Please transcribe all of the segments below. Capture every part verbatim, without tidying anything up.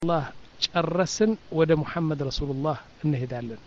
الله ጨረስን ወደ ሙሐመድ ረሱላህ እንሄዳለን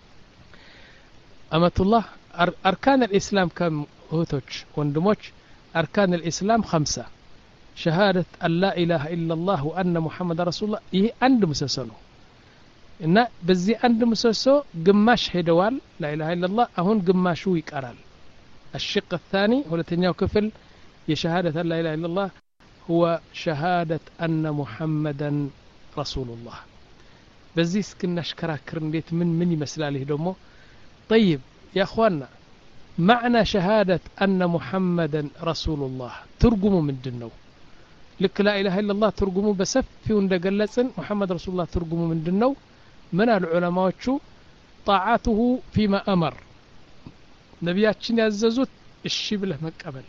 أمة الله أركان الإسلام كم هوتوش وندموش أركان الإسلام خمسة شهادة أن لا إله إلا الله وأن محمد رسول الله إيه عند مسسنه إن بزي عند مسسو قماش هدوال لا إله إلا الله أهون قماشو يكرال الشق الثاني هو لتنياو كفل يشهادة أن لا إله إلا الله هو شهادة أن محمدا رسول الله بزي سكناش كراكر نديت من من يمسلاله دمو طيب يا أخوانا معنى شهادة أن محمدا رسول الله ترجموا من دنو لك لا إله إلا الله ترجموا بسفي وندقلسن محمد رسول الله ترجموا من دنو من العلماء شو طاعته فيما أمر نبياتشن يعززوت الشبله مكبل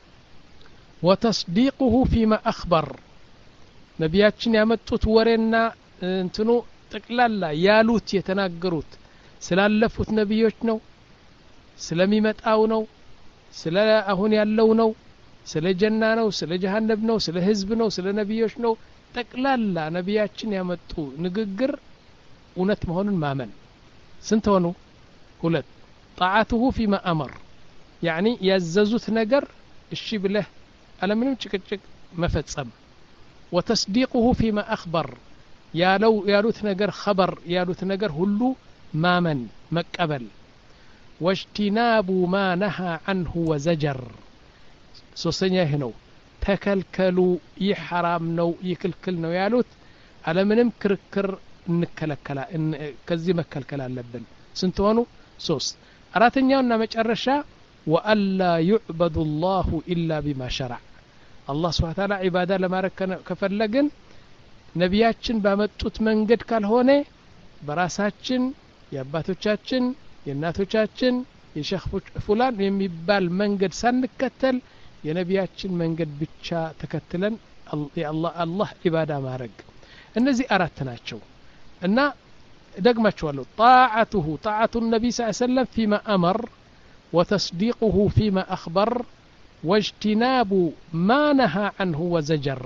وتصديقه فيما أخبر نبياتشن يمتوت ورنا انتنو تقلالا يالوت يتناقروت ስላለፉት ነብዮች ነው ስለሚመጣው ነው ስለ አሁን ያለው ነው ስለ ጀና ነው ስለ ጀሃነም ነው ስለ ህዝብ ነው ስለ ነብዮች ነው ጠቅላላ ነብያችን ያመጡ ንግግር እውነት መሆኑን ማመን ስንት ሆኑ ሁለት طاعته فيما امر يعني ያዘዙት ነገር እሺ ብለህ አለምንም ጭቅጭቅ መፈጸም وتصديقه فيما اخبر ያለው ያሉት ነገር خبر ያሉት ነገር ሁሉ مامن مكبل واجتناب ما نهى عنه وزجر سوسنيا هنو تكلكلوا يحرام نو يكلكل نو يالوت على منم كركر نكلكلا ان كزي مكلكلا لبن سنتونو سوس اراتنياونا مጨረሻ والا يعبد الله الا بما شرع الله سبحانه وتعالى عباده ለማረክ ከፈለግን ነቢያችን ባመጡት መንገድ ካልሆነ በራሳችን የአባቶቻችን የእናቶቻችን የሼኽ ፉላን የሚባል መንገድ ሳንከተል የነቢያችን መንገድ ብቻ ተከትለን የአላህ አላህ ኢባዳ ማረግ እነዚህ አራት ናቸው እና ደግማቸዋለሁ طاعته طاعة النبي صلى الله عليه وسلم فيما أمر وتصديقه فيما أخبر واجتناب ما نهى عنه وزجر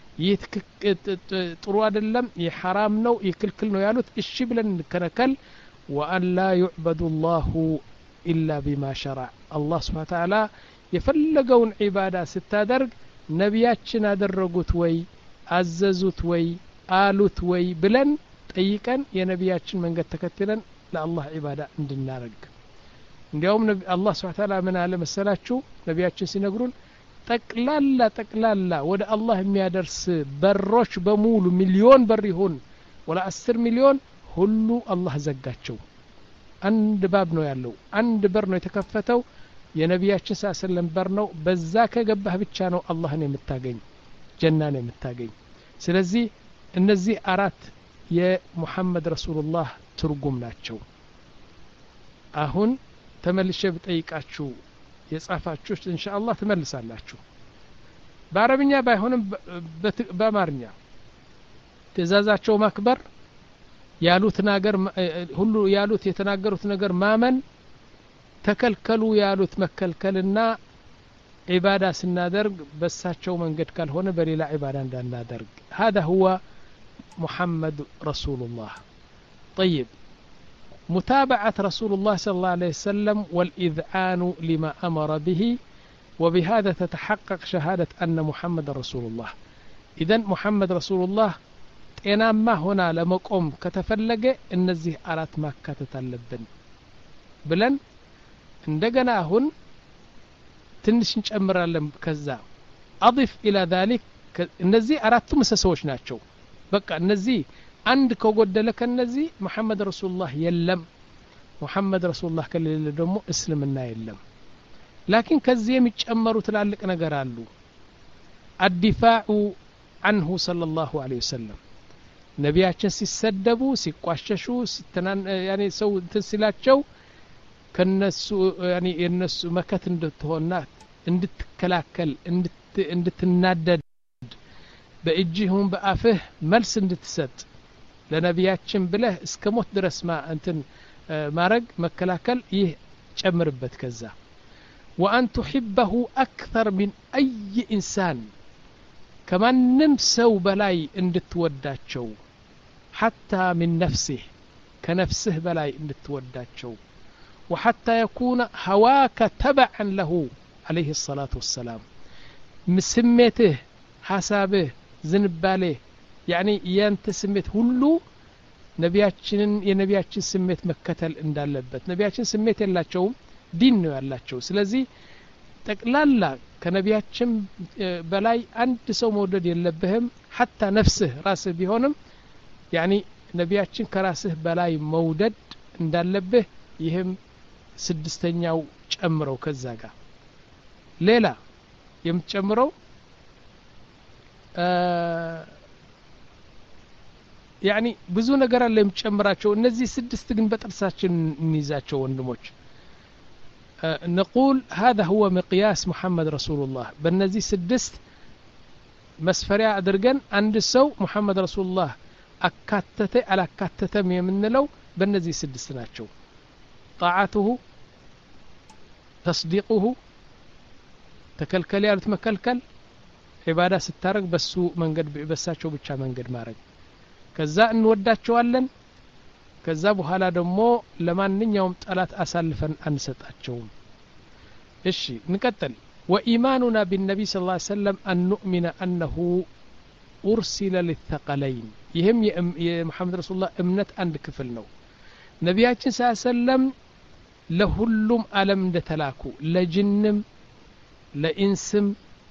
ጥሩ አይደለም የሐራም ነው ይክልክል ነው ያሉት እሺ ብለን እንከለከል وأن لا يعبد الله إلا بما شرع الله سبحانه وتعالى يفلقون عبادة ستادرق نبياتنا درقوت وي عززوت وي آلوت وي بلن طيقا يا نبياتنا من قد تكتلا لا الله عبادة عندنا رق اليوم الله سبحانه وتعالى من عالم السلاة شو نبياتنا سنقرون تقلالا تقلالا ودا الله ميادرس بروش بمول مليون بريهون ولا عشر مليون ሁሉ አላህ ዘጋቸው አንድ ባብ ነው ያለው አንድ በር ነው የተከፈተው የነቢያችን ሰለላሁ በር ነው በዛ ከገባህ ብቻ ነው አላህን የምታገኝ ጀናን የምታገኝ ስለዚህ እነዚህ አራት የሙሐመድ ረሱላህ ትርጉም ናቸው አሁን ተመልሼ ብጠይቃችሁ የጻፋችሁት ኢንሻአላህ ተመልሳላችሁ በአረብኛ ባይሆንም በአማርኛ ትእዛዛቸው ማክበር ያሉት ነገር ሁሉ ያሉት የተናገሩት ነገር ማመን ተከልከሉ ያሉት መከልከልና ኢባዳ ስናደርግ በሳቸው መንገድ ካልሆነ በሌላ ኢባዳ እንዳናደርግ هذا هو محمد رسول الله طيب متابعة رسول الله صلى الله عليه وسلم والإذعان لما أمر به وبهذا تتحقق شهادة أن محمد رسول الله إذن محمد رسول الله ጤናማ ሆና ለመቆም ከተፈለገ እነዚህ አራት ማካተት አለብን ብለን እንደገና አሁን ትንሽ እንጨምራለን ከዛ اضف الى ذلك እነዚህ አራቱ ምሰሶች ናቸው በቃ እነዚህ አንድ ከጎደለ ከነዚህ መሐመድ ረሱላህ የለም መሐመድ ረሱላህ ከሌለ ደግሞ እስልምና የለም لكن ከዚህ የሚጨመሩ ትላልቅ ነገር አሉ الدفاع عنه صلى الله عليه وسلم ነቢያችን ሲሰደቡ ሲቋሸሹ ሲተናን ያኔ ሰው እንተስላቸው ከነሱ ያኔ የነሱ መከት እንድትሆንና እንድትከላከል እንድትናደድ በእጅህም በአፍህ መልስ እንድትሰጥ ለነቢያችን ብለህ እስከ ሞት ድረስ ማ እንትን ማረግ መከላከል ይህ ጨምርበት ከዛ وأن تحبه أكثر من أي إنسان ከማንም ሰው በላይ እንድትወዳቸው حتى من نفسه كنفسه بلاي እንድትወዳቸው وحتى يكون هواك تبعا له عليه الصلاة والسلام مسميته حسابه زنباله يعني ينت سميت ሁሉ ነቢያችንን የነቢያችን ስሜት መከተል እንዳለበት ነቢያችን ስሜት የላቸውም ዲን ነው ያላቸው ስለዚህ ጠቅላላ ከነቢያችን በላይ አንድ ሰው መውደድ የለብህም حتى نفسه ራስህ ቢሆንም يعني ነቢያችን ከራስህ በላይ መውደድ እንዳለብህ ይህም ስድስተኛው ጨምረው ከዛ ጋር ሌላ የምትጨምረው يعني ብዙ ነገር አለ የምትጨምራቸው እነዚህ ስድስት ግን በጥርሳችን እንይዛቸው ወንድሞች نقول هذا هو مقياس محمد رسول الله በእነዚህ ስድስት መስፈሪያ አድርገን አንድ ሰው محمد رسول الله አካተተ አላካተተም የምንለው በእነዚህ ስድስት ናቸው طاعته تصديقه ተከልከል ያሉት መከልከል ኢባዳ ስታረግ በሱ መንገድ በሳቸው ብቻ መንገድ ማረግ ከዛ እንወዳቸዋለን ከዛ በኋላ ደግሞ ለማንኛውም ጠላት አሳልፈን አንሰጣቸውም እሺ እንቀጥል وإيماننا بالنبي صلى الله عليه وسلم أن نؤمن أنه أرسل للثقلين يهم يا محمد رسول الله امنت عند كفل ነው ነቢያችን صلى الله عليه وسلم ለሁሉም ዓለም እንደተላኩ ለጅንም ለኢንስም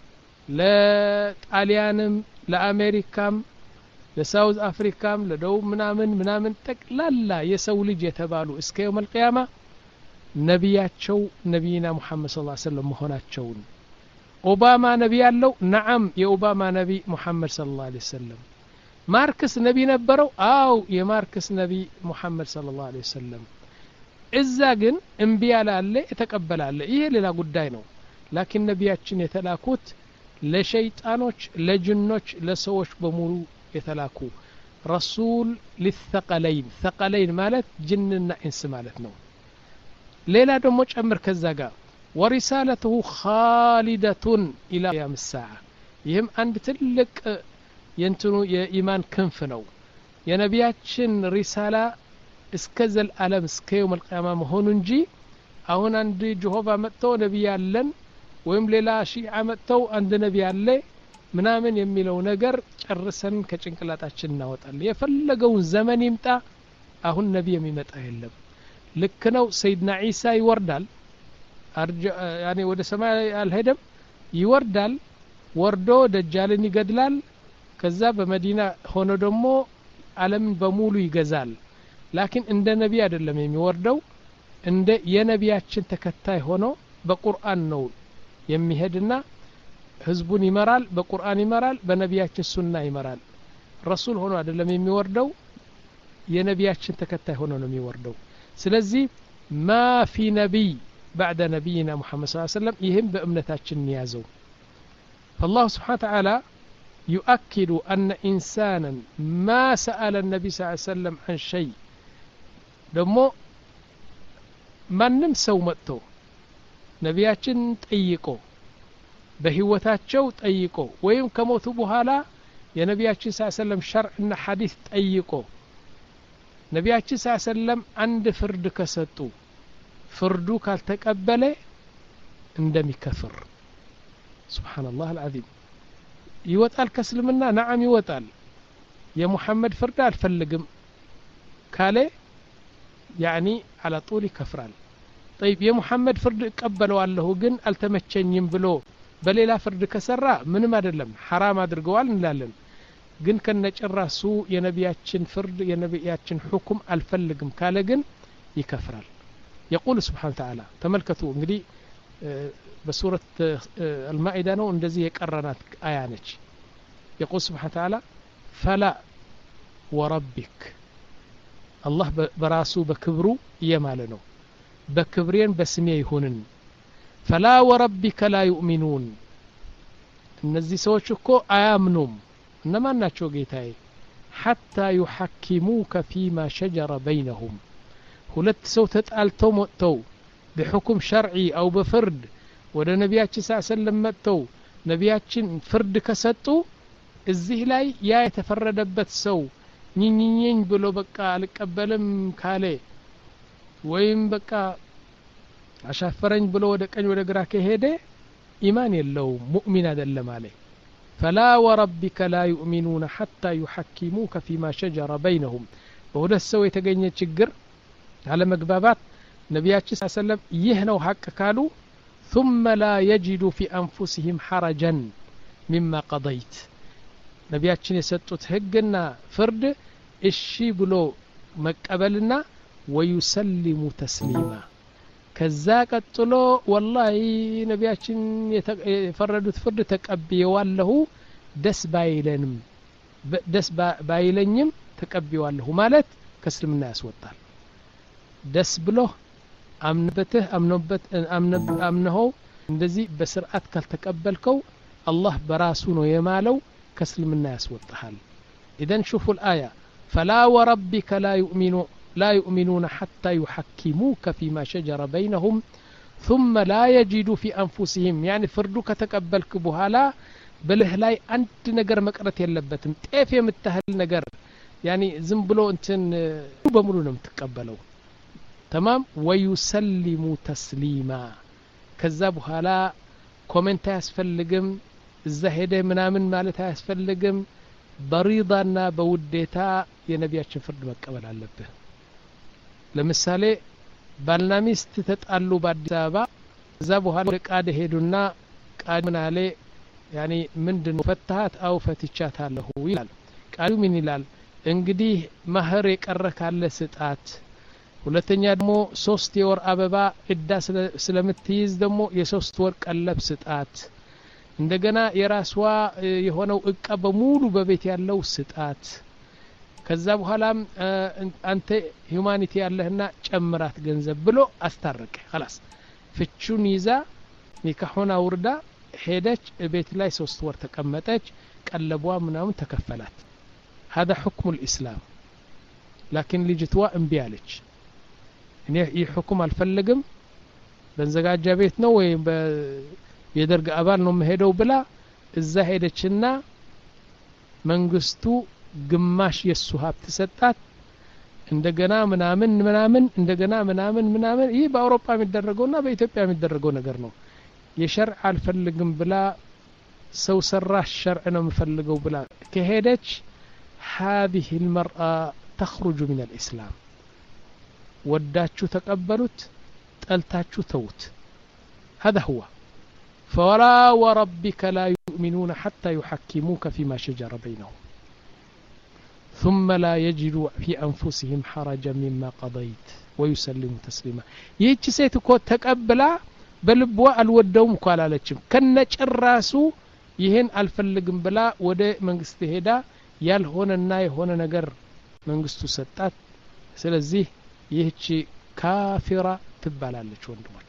ለጣሊያንም ለአሜሪካም ለሳውዝ አፍሪካም ለደቡብ ምናምን ምናምን ጠቅላላ የሰው ልጅ የተባሉ እስከ يوم القيامة ነቢያቸው ነቢይና ሙሐመድ ሰለላሁ ዐለይሂ ወሰለም መሆናቸውን ኦባማ ነቢ ያለው ነዓም የኦባማ ነቢ ሙሐመድ ሰለላሁ ዐለይሂ ወሰለም ማርክስ ነቢ ነበረው አው የማርክስ ነቢ ሙሐመድ ሰለላሁ ዐለይሂ ወሰለም እዛ ግን እንቢ ያላለ የተቀበላለ ይሄ ሌላ ጉዳይ ነው ላኪን ነቢያችን የተላኩት ለሸይጣኖች ለጅኖች ለሰዎች በሙሉ የተላኩ ረሱል للثقلين ثقلين ማለት ጅንና ኢንስ ማለት ነው ሌላ ደግሞ ጨምር ከዛ ጋር ورسالته خالدة الى يوم الساعه ይህም አንድ ትልቅ የንትኑ የኢማን ክንፍ ነው የነቢያችን ሪሳላ እስከ ዘላለም እስከ يوم القيامه መሆኑ እንጂ አሁን አንድ ጆሆባ መጥቶ ነብይ ያለን ወይም ሌላ ሺዓ መጥተው አንድ ነብይ ያለ ምናምን የሚለው ነገር ጨርሰን ከጭንቅላታችን እናወጣለን የፈለገውን ዘመን ይምጣ አሁን ነብይ የሚመጣ የለም ልክ ነው ሰይድና ኢሳ ይወርዳል ያኔ ወደ ሰማይ አልሄደም ይወርዳል ወርዶ ደጃልን ይገድላል ከዛ በመዲና ሆኖ ደግሞ ዓለምን በሙሉ ይገዛል ላኪን እንደ ነብይ አይደለም የሚወርደው እንደ የነቢያችን ተከታይ ሆኖ በቁርአን ነው የሚሄድና ህዝቡን ይመራል በቁርአን ይመራል በነቢያችን ሱና ይመራል ረሱል ሆኖ አይደለም የሚወርደው የነቢያችን ተከታይ ሆኖ ነው የሚወርደው ስለዚህ ما في نبي بعد نبينا محمد صلى الله عليه وسلم يهم بأمنتاችን يازو فالله سبحانه وتعالى يؤكد أن إنسانا ما سأل النبي صلى الله عليه وسلم عن شيء دمو ማንም ሰው መጥቶ ነቢያችን ጠይቆ በህይወታቸው ጠይቆ ወይም ከሞቱ በኋላ የነቢያችን ሰለላሁ ዐለይሂ ወሰለም ሸርዕና ሐዲስ ጠይቆ ነቢያችን ሰለላሁ ዐለይሂ ወሰለም አንድ ፍርድ ከሰጡ ፍርዱ ካልተቀበለ እንደሚከፍር ሱብሃንአላህ አልዓዚም ይወጣል ከእስልምና ነዓም ይወጣል የሙሐመድ ፍርድ አልፈልግም ካለ يعني على طول كفران طيب يا محمد فرد قبلوا الله ግን አልተመቸኝም ብሎ በሌላ ፍርድ ከሰራ ምንም አይደለም حرام አድርገዋል እንላለን ግን ከነጨራሱ የነቢያችን ፍርድ የነቢያችን ሁክም አልፈልግም ካለ ግን ይከፍራል يقول سبحانه وتعالى ተመልከቱ እንግዲህ በሱረት المائدة ነው እንደዚህ የቀረናት አያ ነች يقول سبحانه وتعالى فلا وربك الله براسو بكبرو يمالنو بكبرين بسمي يهونن فلا وربك لا يؤمنون እነዚህ ሰዎች እኮ አያምኑም እነማን ናቸው ጌታዬ حتى يحكموك فيما شجر بينهم ሁለት ሰው ተጣልተው መጥተው بحكم شرعي او بفرد ወደ ነቢያችን ሰለላሁ ዐለይሂ ወሰለም መጥተው ነቢያችን ፍርድ ከሰጡ እዚህ ላይ ያ የተፈረደበት ሰው ኝኝኝ ብሎ በቃ አልቀበልም ካለ ወይም በቃ አሻፈረኝ ብሎ ወደ ቀኝ ወደ ግራ ከሄደ ኢማን የለውም ሙእሚን አይደለም አለ فلا وربك لا يؤمنون حتى يحكموك فيما شجر بينهم በሁለት ሰው የተገኘ ችግር على መግባባት ነብያችን ሰለላሁ ዐለይሂ ወሰለም ይህ ነው ሐቅ ካሉ ثم لا يجدوا في انفسهم حرجا مما قضيت ነብያችን የሰጡት ህግና ፍርድ እሺ ብሎ መቀበልና ويسلم تسليما ከዛ ቀጥሎ ወላሂ ነብያችን የፈረዱት ፍርድ ተቀብየዋለሁ ደስ ባይለንም ደስ ባይለኝም ተቀብየዋለሁ ማለት ከእስልምና ያስወጣል ደስ ብሎ አምነበትህ አምነበት አምነው እንደዚህ በስርዓት ካልተቀበልከው አላህ በራሱ ነው የማለው ከእስልምና ያስወጣል ኢደን شوفوا الآية فلا وربك لا يؤمنون لا يؤمنون حتى يحكموك فيما شجر بينهم ثم لا يجدوا في أنفسهم يعني فردوك تقبلك بهالا بله لاي أنت نجر مقرت يلبتم طيف يمتهل نجر يعني زنبلو انتن بملو نم تقبلوا تمام ويسلموا تسليما كذا بهالا كومنت يسفلقم الزهده منامن مالتها يسفلقم بريضانا بوديتا የነቢያችን ፍርድ መቀበል አለብህ ለምሳሌ ባልና ሚስት ተጣሉ በአዲስ አበባ እዛ በኋላ ቃድ ሄዱና ቃድ ምን አለ ያኒ ምንድነው ፈታሃት አው ፈትቻታለሁ ይላል ቃሉ ምን ይላል እንግዲህ ማህር የቀረ ካለ ስጣት ሁለተኛ ደግሞ ሶስት የወር አበባ እዳ ስለምትይዝ ደግሞ የሶስት ወር ቀለብ ስጣት እንደገና የራስዋ የሆነው እቃ በሙሉ በቤት ያለው ስጣት ከዛ በኋላም አንተ ሂዩማኒቲ ያለህና ጨምራት ገንዘብ ብሎ አስታረቀ خلاص ፍቹን ይዛ ኒካሁን አውርዳ ሄደች ቤት ላይ ሶስት ወር ተቀመጠች ቀለቧ ምናምን ተከፈላት هذا حكم الاسلام لكن ልጅቷ እምቢ አለች እኔ ይህ ሁክም አልፈልግም በንዘጋጃ ቤት ነው ወይ የደርግ አባል ነው መሄደው ብላ እዛ ሄደችና መንግስቱ ግማሽ የሱ ሀብት ሰጣት እንደገና ምናምን ምናምን እንደገና ምናምን ምናምን ይህ በአውሮፓ የሚደረገውና በኢትዮጵያ የሚደረገው ነገር ነው የሸርዕ አልፈልግም ብላ ሰው ሰራሽ ሸርዕ ነው የምፈልገው ብላ ከሄደች هذه المرأة تخرج من الإسلام وداتشو تقبلت تلتاتشو توت هذا هو فولا وربك لا يؤمنون حتى يحكموك فيما شجر بينهم ثم لا يجدوا في أنفسهم حرجا مما قضيت ويسلموا تسليما يجي سيتكو تقبلا بلبوا الودوم قالالچم كنچراسو ይሄን አልፈልግም ብላ ወደ መንግስት ሄዳ ያልሆነና የሆነ ነገር መንግስቱ ሰጣት ስለዚህ ይህቺ ካፊራ ትባላለች ወንድሞች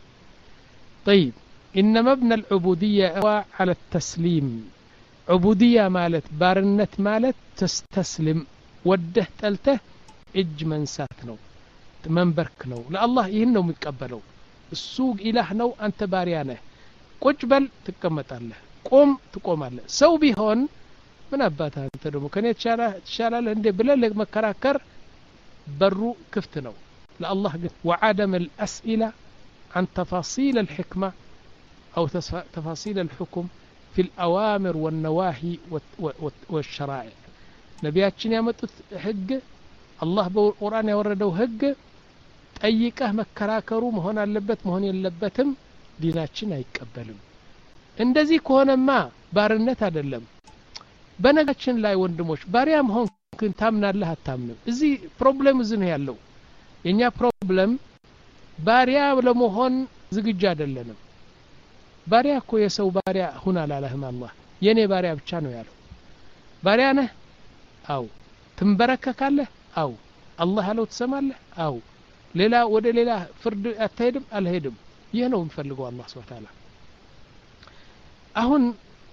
طيب إن مبنى العبودية على التسليم عبودية مالت بارنت مالت تستسلم وده تلته اج منسات نو منبرك نو لا الله يهنو متقبلو السوق إله نو أنت باريانه قجبل تكمتاله قوم تقوماله سو بيهون من أباتها أنت دمو كان يتشاله عندي بلالك مكراكر برو كفتنو لا الله وعدم الأسئلة عن تفاصيل الحكمة أو تفاصيل الحكم في الأوامر والنواهي والشرائع نبياتنا يمتت حق الله بالقرآن يوردوا حق أيكه مكراكرو مهون اللبت مهون اللبتم ديناتنا يقبلون እንደዚህ ከሆነማ ባርነት አይደለም በነጋችን ላይ ወንድሞች ባሪያም ሆን ግን ታምናለህ አታምንም እዚህ ፕሮብሌም እዚህ ነው ያለው የኛ ፕሮብሌም ባሪያ ለመሆን ዝግጁ አይደለንም ባሪያ እኮ የሰው ባሪያ ሁን አላለህም አላህ የኔ ባሪያ ብቻ ነው ያለው ባሪያ ነህ አው ትንበረከካለህ አው አላህ አለው ትሰማለህ አው ሌላ ወደ ሌላ ፍርድ አትሄድም አልሄድም ይሄ ነው የሚፈልገው አላህ Subhanahu Wa Ta'ala አሁን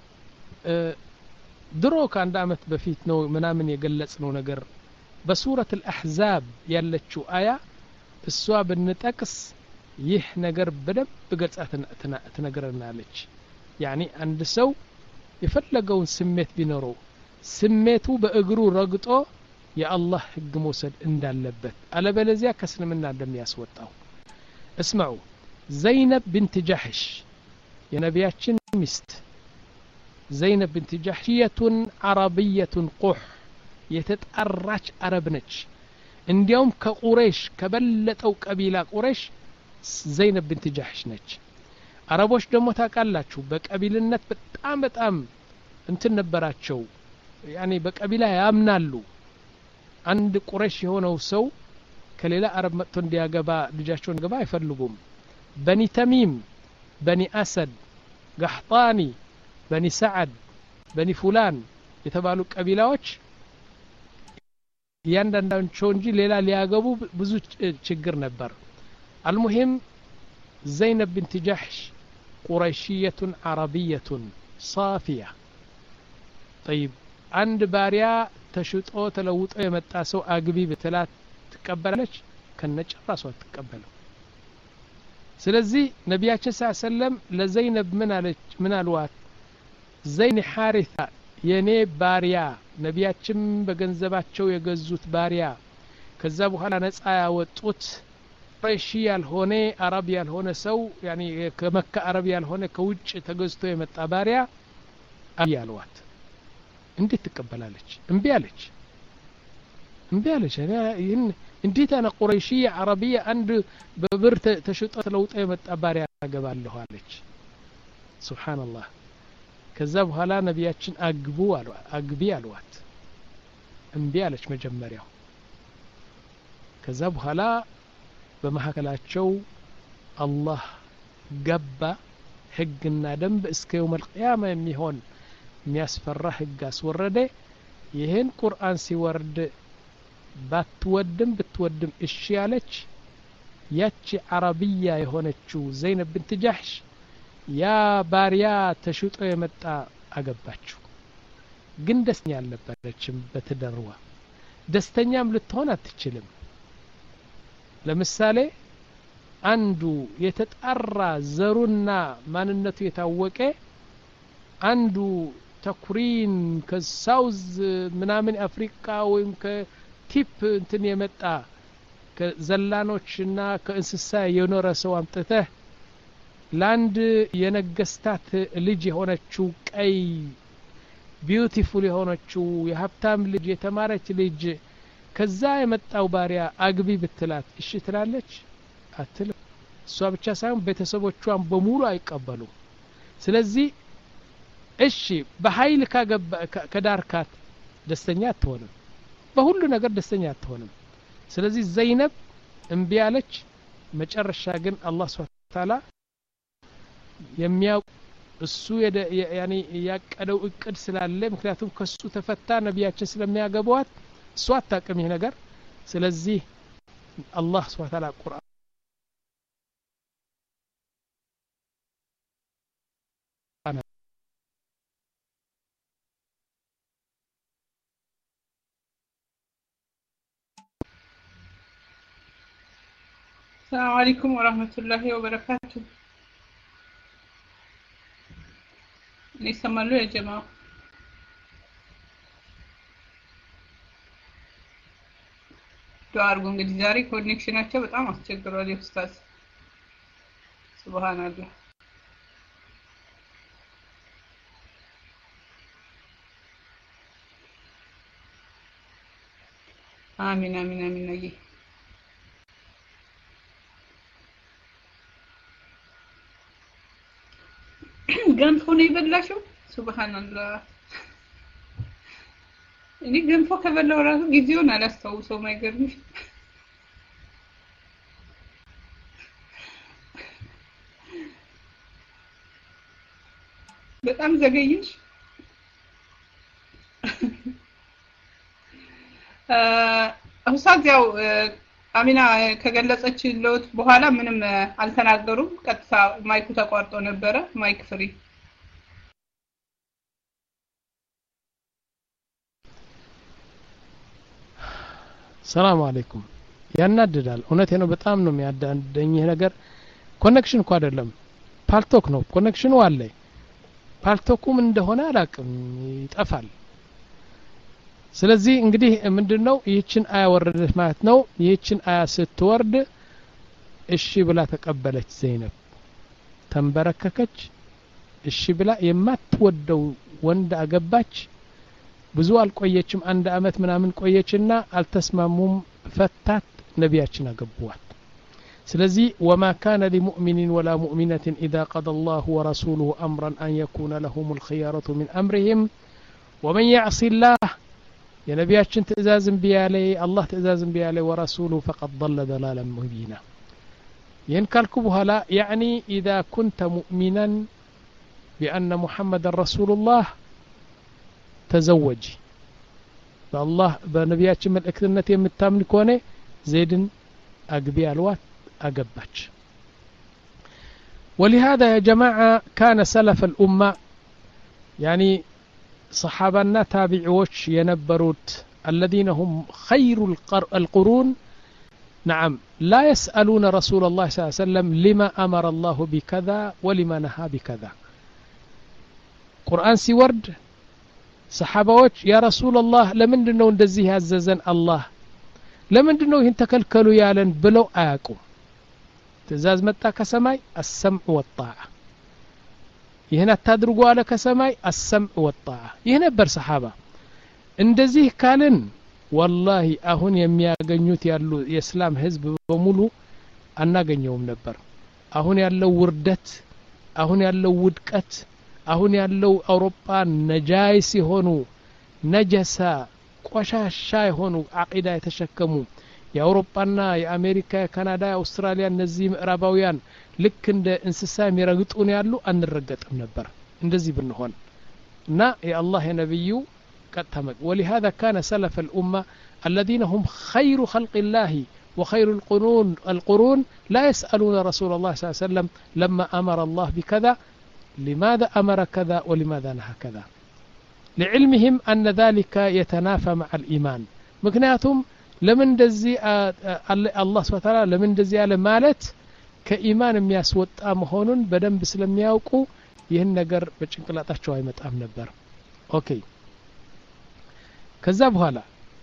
ድሮ ከአንድ አመት በፊት ነው ምናምን የገለጽነው ነገር በሱረት الأحزاب ያለችው አያ እሷ ብንጠቅስ ይህ ነገር በደንብ ገልጻ ትነግረናለች يعني አንድ ሰው የፈለገውን ስሜት ቢኖረው ስሜቱ በእግሩ ረግጦ የአላህ ህግ መውሰድ እንዳለበት አለበለዚያ ከእስልምና እንደሚያስወጣው اسمعوا زينب بنت جحش የነቢያችን ሚስት زينب بنت جحشية عربية قح የተጣራች አረብ ነች እንዲያውም ከቁረይሽ ከበለጠው ቀቢላ ቁረይሽ زينب بنت جحش ነች አረቦች ደግሞ ታውቃላችሁ በቀቢልነት በጣም በጣም እንትን ነበራቸው يعني በቀቢላ ያምናሉ አንድ ቁረይሽ የሆነው ሰው ከሌላ አረብ መጥቶ እንዲያገባ ልጃቸውን ገባ አይፈልጉም በኒ ተሚም በኒ አሰድ ጋህጣኒ በኒ ሰዓድ በኒ ፉላን የተባሉ ቀቢላዎች ያንዳንዳቸው እንጂ ሌላ ሊያገቡ ብዙ ችግር ነበር المهم زينب بنت جحش قريشية عربية صافية طيب عند باريا ተሽጦ ተለውጦ የመጣ ሰው አግቢ በተላት ተቀበለች ከነጭራሷ ተቀበለው ስለዚህ ነብያችን ሰለላም ለዘይነብ ምን አለች ምን አልዋት ዘይን ሐሪታ የኔ ባሪያ ነብያችን በገንዘባቸው የገዙት ባሪያ ከዛ በኋላ ነፃ ያወጡት ቁረይሽ ያልሆነ አረብ ያልሆነ ሰው يعني ከመካ አረብ ያልሆነ ከውጭ ተገዝቶ የመጣ ባሪያ አያልዋት እንዴት ትቀበላለች እንቢ አለች እንቢ አለች እኔ ይሄን እንዴት انا ቁረይሽያ አረቢያ አንድ በብር ተሽጦ ተለውጦ የመጣ ባሪያ አገባለሁ አለች ሱብሃንአላህ ከዛ በኋላ ነብያችን አግቡ አሉ አግቢ አሏት እንቢ አለች መጀመሪያው ከዛ በኋላ በመሐከላቸው አላህ ገባ ህግና ደንብ እስከ يوم القيامه የሚሆን የሚያስፈራ ህግ አስወረደ ይሄን ቁርአን ሲወርድ ባትወድም ብትወድም እሺ ያለች ያቺ አረቢያ የሆነችው ዘይነብ بنت جحش ያ ባሪያ ተሽጦ የመጣ አገባችው ግን ደስተኛ አልነበረችም በተደርዋ ደስተኛም ልትሆን አትችልም ለምሳሌ አንዱ የተጣራ ዘሩና ማንነቱ የታወቀ አንዱ ተኩሪን ከሳውዝ ምናምን አፍሪካ ወይም ከቲፕ እንትን የመጣ ከዘላኖችና ከእንስሳ የኖረ ሰው አምጥተህ ላንድ የነገስታት ልጅ የሆነችው ቀይ ቢዩቲፉል የሆነችው የሀብታም ልጅ የተማረች ልጅ ከዛ የመጣው ባሪያ አግቢ ብትላት እሺ ትላለች አትልም እሷ ብቻ ሳይሆን ቤተሰቦቿን በሙሉ አይቀበሉ ስለዚህ እሺ በኃይል ካገባ ከዳርካት ደስተኛ አትሆንም በሁሉ ነገር ደስተኛ አትሆንም ስለዚህ ዘይነብ እንቢ አለች መጨረሻ ግን አላህ Subhanahu Wa Ta'ala የሚያው እሱ ያኒ ያቀደው እቅድ ስላለ ምክንያቱም ከሱ ተፈታ ነብያችን ስለሚያገቧት እሷ አታውቅም ይሄ ነገር ስለዚህ አላህ Subhanahu Wa Ta'ala ቁርአን السلام عليكم ورحمة الله وبركاته. نسمع له يا جماعة. تعرفون قد جاري كونكشناتቸው በጣም አስቸግሯል ኡስታዝ ሱብሃንአላህ አሚን አሚን አሚን ነይ ገንፎ ነው የበላሽው ሱብሃንአላህ እኔ ገንፎ ከበላው ራሱ ጊዜውን አላስታውሰውም አይገርምሽ በጣም ዘገየሽ ኡስታዝ ያው አሚና ከገለጸችልዎት በኋላ ምንም አልተናገሩም ቀጥታ ማይኩ ተቋርጦ ነበረ ማይክ ፍሪ ሰላም አለይኩም ያናድዳል እውነቴ ነው በጣም ነው የሚያዳንደኝ ይሄ ነገር ኮኔክሽን እኮ አይደለም ፓልቶክ ነው ኮኔክሽኑ አለ ፓልቶኩም እንደሆነ አላቅም ይጠፋል ስለዚህ እንግዲህ ምንድነው ይህችን አያ ወረደች ማለት ነው ይህችን አያ ስትወርድ እሺ ብላ ተቀበለች ዘይነብ ተንበረከከች እሺ ብላ የማትወደው ወንድ አገባች ብዙ አልቆየችም አንድ አመት ምናምን ቆየችና አልተስማሙም ፈታት ነቢያችን አገቡዋት ስለዚህ وما كان لمؤمن ولا مؤمنة إذا قضى الله ورسوله أمرا أن يكون لهم الخيارة من أمرهم ومن يعص الله يا نبياتشن تأزازن بيالي الله تأزازن بيالي ورسوله فقد ضل ضلالا مبينا ينكالكبها لا يعني إذا كنت مؤمنا بأن محمد رسول الله تزوجي فالله بنبياتشن من الأكثرنة يمتامن كونه زيدن أقبي الوات أقبتش ولهذا يا جماعة كان سلف الأمة يعني صحابنا تابعوش ينبروت الذين هم خير القرون نعم لا يسألون رسول الله صلى الله عليه وسلم لما أمر الله بكذا ولما نهى بكذا قرآن سيورد صحابوش يا رسول الله لمن دنو ندزيه عززن الله لمن دنو ينتكلكلوا يالن بلو آكو تزاز متى كسماي السمع والطاعة يهنا تدرقوا على كسماي السمع والطاعة يهنا بر صحابة اندزيه كالن والله اهون يمياغنيوت يالو يسلام حزب بمولو አናገኘውም ነበር አሁን ያለው ውርደት አሁን ያለው ውድቀት አሁን ያለው አውሮፓ ነጃይስ የሆኑ ነጀሳ ቆሻሻ የሆኑ አቂዳ የተሸከሙ የአውሮፓና የአሜሪካ የካናዳ የአውስትራሊያ እነዚህ ምዕራባውያን ልክ እንደ እንስሳ የሚረግጡን ያሉ አንረገጥም ነበር እንደዚህ ብንሆን እና የአላህ የነብዩ ቀጥተመ ولهذا كان سلف الامه الذين هم خير خلق الله وخير القرون القرون لا يسالون رسول الله صلى الله عليه وسلم لما امر الله بكذا لماذا امر كذا ولماذا نهى كذا لعلمهم ان ذلك يتنافى مع الايمان مكنياتهم لمن دزي الله سبحانه وتعالى لمن دزي على مالت كإيمان የሚያስወጣ መሆኑን በደንብ ስለሚያውቁ ይህን ነገር በጭንቅላታቸው አይመጣም ነበር ኦኬ ከዛ በኋላ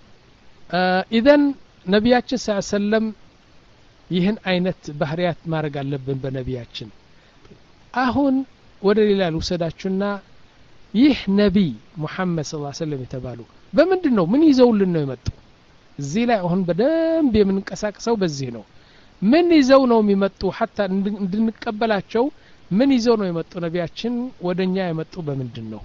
ኢዘን ነቢያችን ሰለላሁ ይህን አይነት ባህሪያት ማድረግ አለብን በነቢያችን አሁን ወደ ሌላ ልውሰዳችሁና ይህ ነብይ ሙሐመድ ሰለላሁ ዐለይሂ ወሰለም የተባሉ በምንድነው ምን ይዘውልን ነው የመጡ እዚህ ላይ አሁን በደንብ የምንቀሳቀሰው በዚህ ነው ምን ይዘው ነው የሚመጡ حتى እንድንቀበላቸው ምን ይዘው ነው የመጡ ነቢያችን ወደኛ የመጡ በምንድነው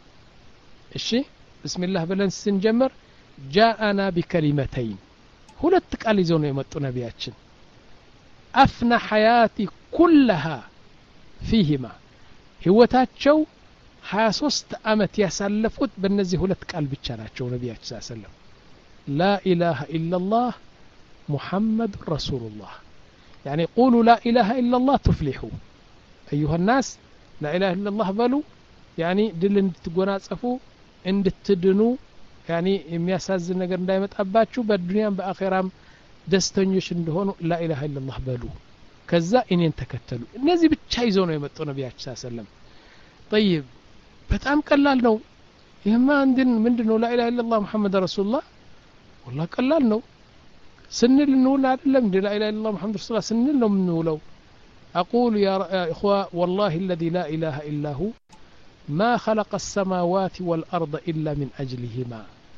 እሺ ብስሚላህ ብለን ስንጀምር جاءنا بكلمتين ሁለት ቃል ይዘው ነው የመጡ ነቢያችን أفنى حياتي كلها فيهما ህይወታቸው ሀያ ሶስት አመት ያሳለፉት በእነዚህ ሁለት ቃል ብቻ ናቸው ነቢያችን ሰለላሁ ዐለይሂ ወሰለም لا إله إلا الله محمد رسول الله يعني قولوا لا إله إلا الله تفلحوا أيها الناس لا إله إلا الله بلوا يعني دل انتقناصفوا اندتدنوا يعني የሚያሳዝን ነገር እንዳይመጣባችሁ በዱንያም በአኺራም ደስተኞች እንደሆኑ لا إله إلا الله بلوا ከዛ እኔን ተከተሉ እነዚህ ብቻ ይዘው ነው የመጡ ነቢያችን ሰለላሁ ዐለይሂ ወሰለም طيب በጣም ቀላል ነው ይሄማ እንድን ምንድነው لا إله إلا الله محمد رسول الله والله ቀላል ነው ስንል ነው አይደለም لا إله إلا الله محمد رسول الله ስንል ነው ምንውለው أقول يا إخوة والله الذي لا إله إلا هو ما خلق السماوات والأرض إلا من أجلهما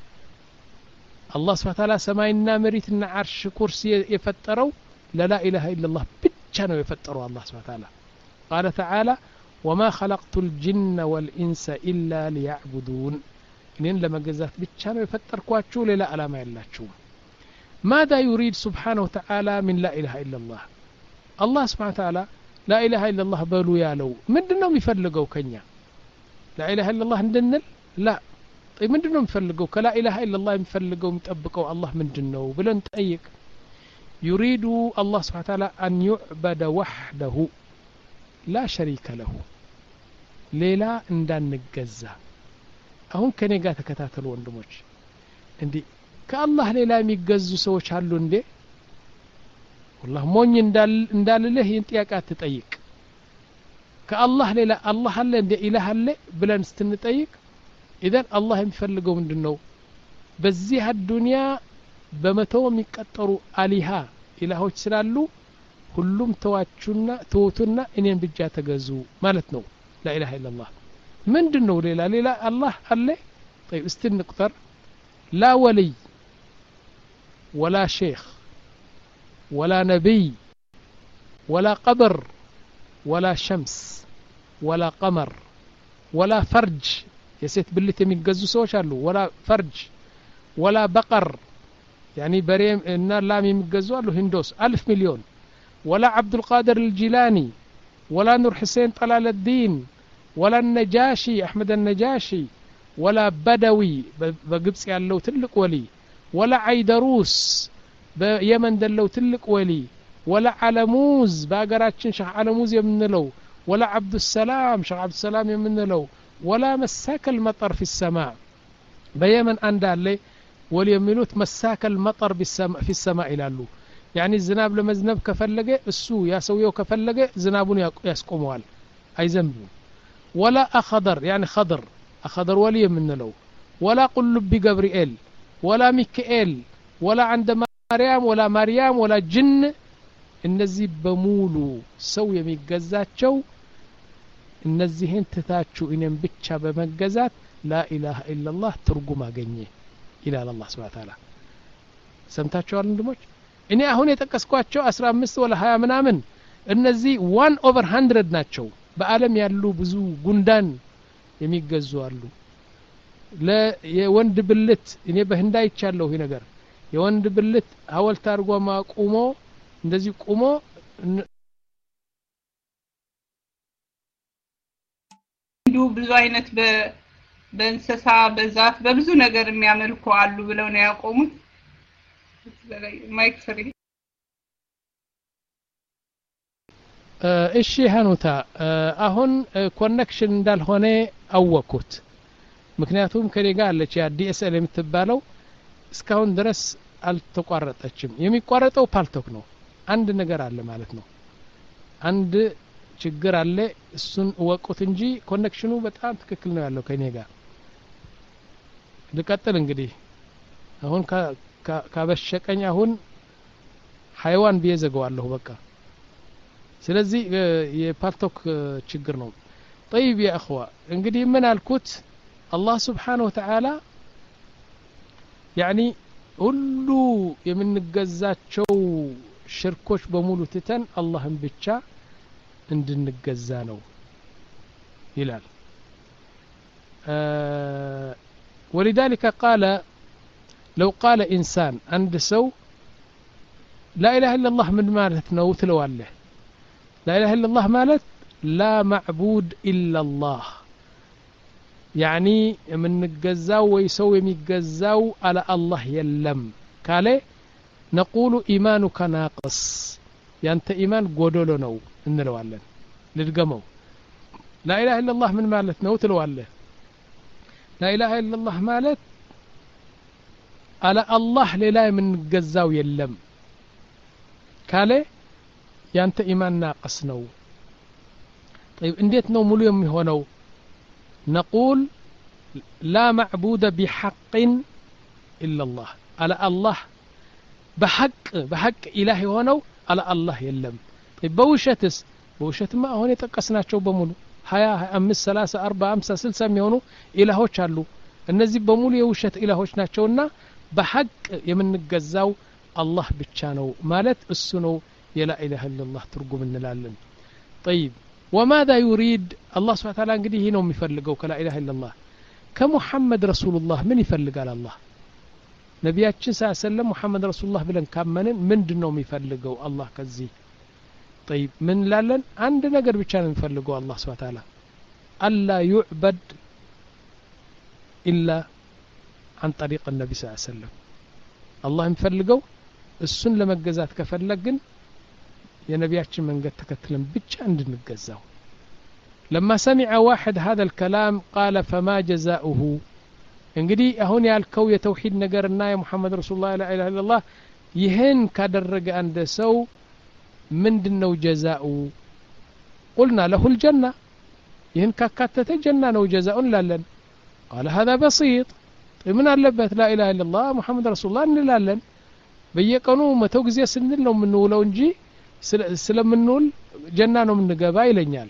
الله سبحانه وتعالى سماينا مريتنا عرش كرسي يفتروا لا لا إله إلا الله بتشانوا يفتروا الله سبحانه وتعالى قال تعالى وما خلقت الجن والإنس إلا ليعبدون إنين لما جزات بتشانوا يفتركواتشو لا ألا ما يلاتشو ماذا يريد سبحانه وتعالى من لا إله إلا الله الله سبحانه وتعالى لا إله إلا الله بلو يا لو من دنهم يفلقوا كنيا لا إله إلا الله ندنل لا طيب من دنهم يفلقوا كلا إله إلا الله يفلقوا يتأبقوا الله من دنه بلن تأيك يريد الله سبحانه وتعالى أن يعبد وحده لا شريك له ليلا اندان نجزا أهون كني قاعد كتاتلو وندموش عندي كالله ليلا يميجزوا سوش هالو ندي والله موني اندال اندال له ينتياقات تطيق ከአላህ ሌላ አላህ አለ እንደ ኢላህ አለ ብለን ስትንጠይቅ ኢዘን አላህ የሚፈልገው ምንድነው በዚህ አዱንያ በመቶ የሚቀጠሩ አሊሃ ኢላሆች ስላሉ ሁሉም ተዋቹና ተውቱና እኔን ብቻ ተገዙ ማለት ነው لا اله الا الله ምንድነው ሌላ ሌላ አላህ አለ طيب استنقطر لا ولي ولا شيخ ولا نبي ولا قبر ولا شمس ولا قمر ولا فرج يسيت بلت የሚገዙ ሰዎች አሉ ولا فرج ولا بقر يعني بريم እና ላም የሚገዙ አሉ هندوس ألف مليون ولا عبد القادر الجيلاني ولا نور حسين طلال الدين ولا النجاشي أحمد النجاشي ولا بدوي بقبس ያለው ትልቅ ወሊ ولا عيدروس በየመን ደለው ትልቅ ወሊ ولا علموز በአገራችን ሸህ علموز የምንለው ولا عبد السلام ሸህ عبد السلام የምንለው ولا مساك المطر في السماء በየመን አንድ አለ ወሊ የሚሉት مساك المطر في السماء ይላሉ يعني ዝናብ ለመዝነብ ከፈለገ እሱ ያ ሰውየው ከፈለገ ዝናቡን ያስቆመዋል አይዘንብም ولا أخضر يعني خضر أخضر ولي የምንለው ولا قلب جبريل ولا ميكائيل ولا عند مريم ولا مريم ولا جن እነዚህ በሙሉ ሰው የሚገዛቸው እነዚህን ትታችሁ እኔን ብቻ በመገዛት لا إله إلا الله ትርጉም አገኘ ይላል አላህ Subhanahu Wa Ta'ala ሰምታችኋል ወንድሞች እኔ አሁን የጠቀስኳቸው አስራ አምስት ወላ ሃያ ምናምን እነዚህ one over one hundred ናቸው በአለም ያሉ ብዙ ጉንዳን የሚገዙ አሉ ለየወንድ ብልት እኔ በህንዳ ይቻለው ይሄ ነገር የወንድ ብልት ሐውልት አድርጎ ማቁሞ እንደዚህ ቆሞ እንዱ ብዙ አይነት በእንስሳ በዛፍ በብዙ ነገር የሚያመልኩ አሉ ብለው ነው ያቆሙት ማይክ ፍሪ እሺ ሀኑታ አሁን ኮኔክሽን እንዳልሆነ አወኩት ምክንያቱም ከኔ ጋር አለች ያ ዲኤስኤል የምትባለው እስካሁን ድረስ አልተቋረጠችም የሚቋረጠው ፓልቶክ ነው አንድ ነገር አለ ማለት ነው አንድ ችግር አለ እሱን ወቁት እንጂ ኮኔክሽኑ በጣም ትክክል ነው ያለው ከኔ ጋር ልቀጥል እንግዲህ አሁን ካበሸቀኝ አሁን ሃይዋን ቢየዘገዋለሁ በቃ ስለዚህ የፓልቶክ ችግር ነው طيب يا اخوه እንግዲህ ምን አልኩት አላህ Subhanahu Wa Ta'ala يعني ሁሉ የምንገዛቸው ሽርኮች በሙሉ ትተን አላህን ብቻ እንድንገዛ ነው ይላል ولذلك قال لو قال انسان عند سو لا اله الا الله من ማለት ነው ትለዋለህ لا اله الا الله ማለት لا معبود الا الله يعني የምንገዛው ወይ ሰው የሚገዛው على الله የለም ካለ نقول إيمانك ناقص ያንተ ኢማን ጎዶሎ ነው እንለዋለን ልድገመው لا اله الا الله من ማለት ነው ትለዋለህ لا اله الا الله ማለት على الله ሌላ የምንገዛው የለም ካለ ያንተ ኢማን ናቅስ ነው طيب እንዴት ነው ሙሉ የሚሆነው نقول لا معبود بحق إلا الله على الله بحق بحق إله ሆነው على الله የለም طيب በውሸትስ በውሸትማ አሁን የተቀስናቸው በሙሉ ሃያ አምስት ሰላሳ አርባ ሃምሳ ስልሳ የሚሆኑ ኢላሆች አሉ እነዚህ በሙሉ የውሸት ኢላሆች ናቸውና በሐቅ የምንገዛው አላህ ብቻ ነው ማለት እሱ ነው የላ ኢላሃ ኢላላህ ትርጉም እንላለን طيب وماذا يريد الله سبحانه وتعالى እንግዲህ ይሄ ነው የሚፈልገው ከላ ኢላሃ ኢላላህ ከሙሐመድ ረሱልላህ ምን ይፈልጋል አላህ ነቢያችን ሰለላሁ ሙሐመድ ረሱልላህ ብለን ካመንን ምንድነው የሚፈልገው አላህ ከዚህ طيب ምን ላለን አንድ ነገር ብቻ ነው የሚፈልገው አላህ Subhanahu Wa Ta'ala አላ يعبد إلا عن طريق النبي صلى الله عليه وسلم الله የሚፈልገው እሱን ለመገዛት ከፈለግን የነቢያችን መንገድ ተከትለን ብቻ እንድንገዛው لما سمع واحد هذا الكلام قال فما جزاؤه እንግዲህ አሁን ያልከው የተውሂድ ነገርና የሙሐመድ ረሱላህ ላ ኢላሃ ኢላላህ ይሄን ካደረገ አንድ ሰው ምንድነው ጀዛኡ قلنا له الجنة ይህን ካካተተ ጀና ነው ጀዛኡን ላለን قال هذا بسيط ምን አለበት لا اله الا الله محمد رسول الله እንላለን በየቀኑ መቶ ጊዜ ስንል ነው የምንውለው እንጂ ስለምንውል ጀና ነው የምንገባ ይለኛል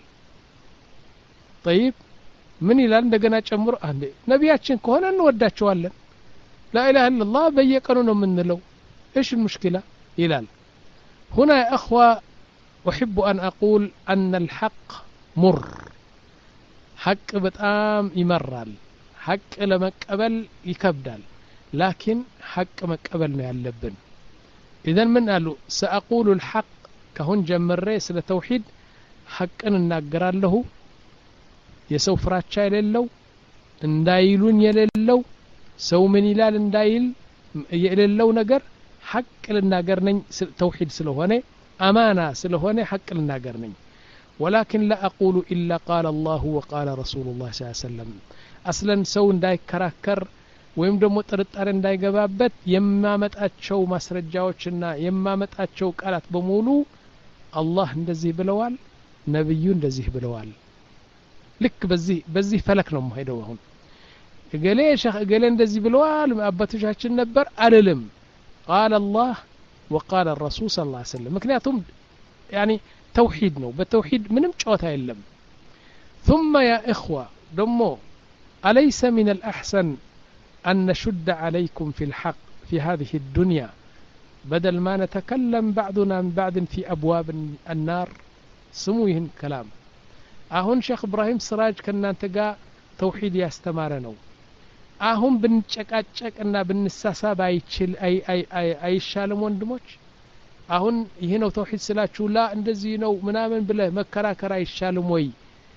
طيب ምን ይላል እንደገና ጨምሮ አንዴ ነቢያችን ከሆነ እንወዳቸዋለን لا اله الا الله በየቀኑ ነው የምንለው ايش المشكله ይላል هنا يا اخوه احب ان اقول ان الحق مر حق በጣም ይመራል حق ለመቀበል ይከብዳል لكن حق መቀበል ነው ያለብን اذا من قالوا ساقول الحق كهون جمري ስለ ተውሂድ حقን እናገራለሁ የሰው ፍራቻ የሌለው እንዳይሉኝ የሌለው ሰው ምን ይላል እንዳይል የሌለው ነገር حق ልናገር ነኝ ተውሂድ ስለሆነ አማና ስለሆነ حق ልናገር ነኝ ولكن لا أقول إلا قال الله وقال رسول الله صلى الله عليه وسلم أصلا سو እንዳይከራከር ወይም ደግሞ ጥርጣሬ እንዳይገባበት የማመጣቸው ማስረጃዎችና የማመጣቸው ቃላት በሙሉ አላህ እንደዚህ ብለዋል ነብዩ እንደዚህ ብለዋል ልክ በዚህ በዚህ ፈለክ ነው የማይደው አሁን እገሌ ሸህ እገሌ እንደዚህ ብለዋል አባቶቻችን ነበር አልልም قال الله وقال الرسول صلى الله عليه وسلم ምክንያቱም يعني توحيد ነው በተውሂድ ምንም ጨዋታ የለም ثم يا اخوه دمو أليس من الأحسن أن نشد عليكم في الحق في هذه الدنيا بدل ما نتكلم بعضنا من بعض في أبواب النار سموهن كلام أهون شيخ إبراهيم سراج كنا نتقى توحيد يستمارنو أهون بنشكاتشك أننا بنساسا بايتشل أي أي أي أي الشالم وندموش أهون يهنو توحيد سلاتشو لا اندزي نو منامن بله مكراكرا يشالم وي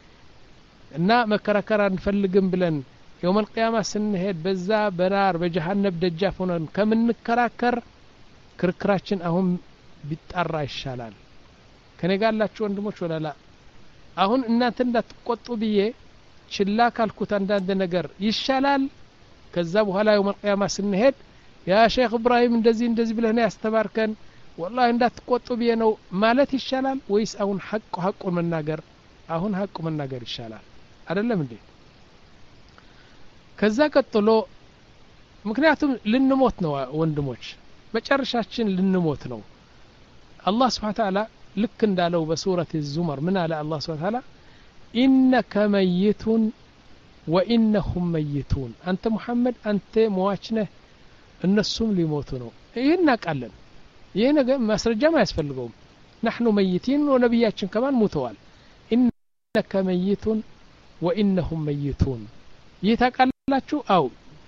እና መከራከራ እንፈልግም ብለን يوم القيامة ስንሄድ በዛ በናር በጀሃነም ደጃፍ ሆነን ከምንከራከር ክርክራችን አሁን ቢጣራ ይሻላል ከኔ ጋር ያላችሁ ወንድሞች ወላላ አሁን እናንተ እንዳትቆጡ ብዬ ችላ ካልኩት አንዳንድ ነገር ይሻላል ከዛ በኋላ يوم القيامة ስንሄድ ያ ሼክ ኢብራሂም እንደዚህ እንደዚህ ብለህ ነው ያስተባርከን والله እንዳትቆጡ ብዬ ነው ማለት ይሻላል ወይስ አሁን ሐቅ ሐቁን መናገር አሁን ሐቁ መናገር ይሻላል አይደለም እንዴ ከዛ ቀጥሎ ምክንያቱም ልንሞት ነው ወንድሞች መጨረሻችን ልንሞት ነው አላህ Subhanahu Wa Ta'ala ልክ እንዳለው በሱረት الزمر ምን አለ አላህ Subhanahu Wa Ta'ala إنك ميت وإنهم ميتون أنت محمد أنت ሟች ነህ እነሱም ሊሞቱ ነው ይሄን እናውቃለን ይሄ ነገር ማስረጃ ማያስፈልገውም نحن ميتين ونبيያችን كمان ሞተዋል إنك ميت وإنهم ميتون يتقاللاችሁ አው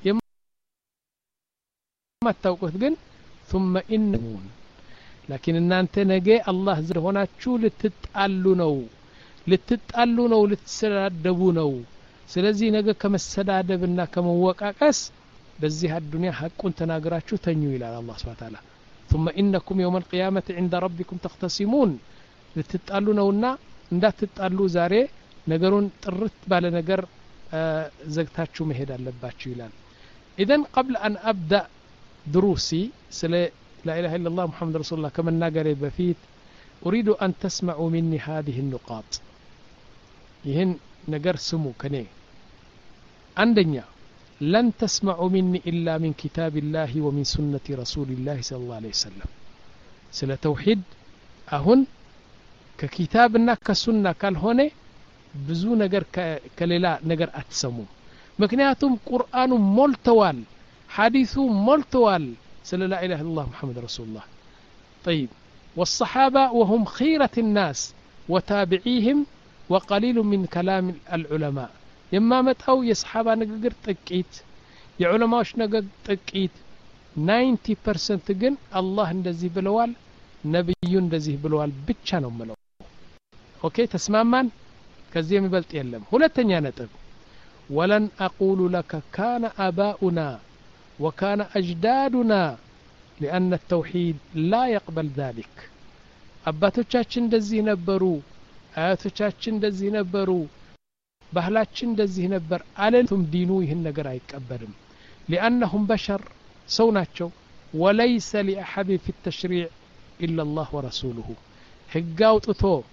የማታውቁት ግን ثم إنهم لكن እናንተ ነገ አላህ ዝሆናችሁ ልትጣሉ ነው ልትጣሉ ነው ልትሰዳደቡ ነው ስለዚህ ነገ ከመሰዳደብና ከመወቃቀስ በዚህ አዱንያ ሐቁን ተናግራችሁ ተኙ ይላል አላህ Subhanahu Wa Ta'ala ثم إنكم يوم القيامة عند ربكم تختصمون ልትጣሉ ነውና እንዳትጣሉ ዛሬ ነገሩን ጥርት ባለ ነገር ዘግታችሁ መሄድ አለባችሁ ይላል اذا قبل ان ابدا دروسي سلا لا اله الا الله محمد رسول الله كما نغري بفيت اريد ان تسمعوا مني هذه النقاط ይህን ነገር ስሙ ከኔ አንደኛ لن تسمعوا مني الا من كتاب الله ومن سنة رسول الله صلى الله عليه وسلم سلا توحيد አሁን ከኪታብና ከሱና ካልሆነ ብዙ ነገር ከሌላ ነገር አትሰሙ ምክንያቱም ቁርአኑ ሞልተዋል ሐዲሱ ሞልተዋል ስለ لا اله الا الله محمد رسول الله طيب والصحابه وهم خيرة الناس وتابعيهم وقليل من كلام العلماء يما متاو የصحابه ንግግር ጥቂት የዑለማዎች ንግግር ጥቂት ninety percent ግን አላህ እንደዚህ ብለዋል ነብዩ እንደዚህ ብለዋል ብቻ ነው ማለት ኦኬ ተስማማን ከዚህ የሚበልጥ የለም ሁለተኛ ነጥብ ولن اقول لك كان اباؤنا وكان اجدادنا لان التوحيد لا يقبل ذلك አባቶቻችን እንደዚህ ነበሩ አያቶቻችን እንደዚህ ነበሩ ባህላችን እንደዚህ ነበር አለቱም ዲኑ ይህን ነገር አይቀበልም لانهم بشر ሰው ናቸው وليس لاحد في التشريع الا الله ورسوله ህግ አውጥቶ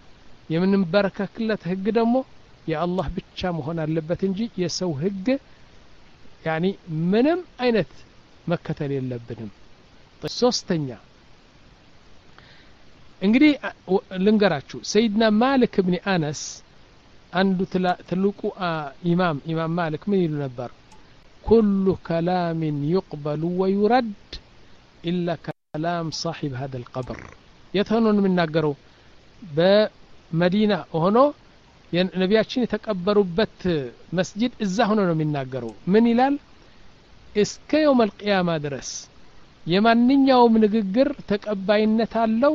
የምንበረከክለት ህግ ደግሞ የአላህ ብቻ መሆን አለበት እንጂ የሰው ህግ ያኒ ምንም አይነት መከተል የለብንም ሶስተኛ እንግዲህ ልንገራችሁ ሰይድና ማሊክ ኢብኑ አነስ አንዱ ትልቁ ኢማም ኢማም ማሊክ ምን ይሉ ነበር كل كلام يقبل ويرد إلا كلام صاحب هذا القبر يتهنون من ناقروا بمدينة وهنا ነቢያችን የተቀበሩበት መስጂድ እዛ ሆኖ ነው የሚናገረው ምን ይላል እስከ يوم القيامة ድረስ የማንኛውም ንግግር ተቀባይነት አለው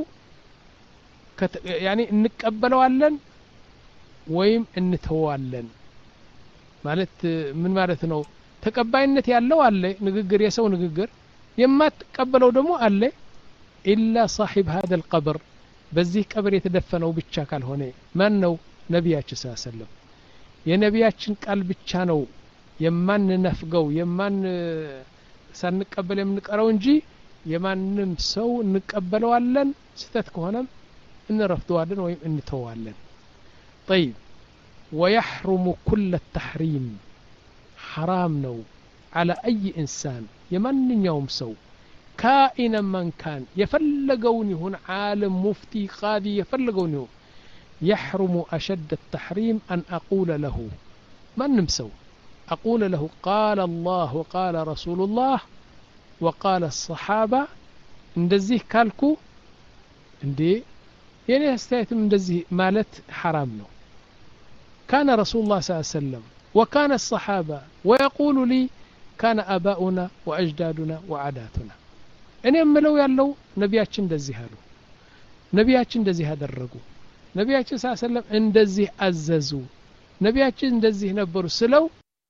ያኒ እንቀበለዋለን ወይም እንተዋለን ማለት ምን ማለት ነው ተቀባይነት ያለው አለ ንግግር የሰው ንግግር የማትቀበለው ደግሞ አለ ኢላ صاحب هذا القبر በዚህ ቀብር የተደፈነው ብቻ ካልሆነ ማን ነው ነቢያችን ሰለላሁ ዐለይሂ ወሰለም የነቢያችን ቃል ብቻ ነው የማንነፍገው የማን ሳንቀበል የምንቀረው እንጂ የማንም ሰው እንቀበለዋለን ስተት ከሆነም እንረፍደዋለን ወይም እንተዋለን طيب ويحرم كل التحريم حرام ነው على أي إنسان የማንኛውም ሰው كائنا من كان يفلقون يهون عالم مفتي قاضي يفلقون يهون يحرم أشد التحريم أن أقول له من نمسو أقول له قال الله وقال رسول الله وقال الصحابة اندزيه كالكو اندي يعني استيتم اندزيه مالت حرام نو كان رسول الله صلى الله عليه وسلم وكان الصحابة ويقول لي كان آباؤنا وأجدادنا وعاداتنا እኔ የምለው ያለው ነቢያችን እንደዚህ አሉ ነቢያችን እንደዚህ አደረጉ ነቢያችን ሰለላሁ ዐለይሂ ወሰለም እንደዚህ አዘዙ ነቢያችን እንደዚህ ነበሩ ስለው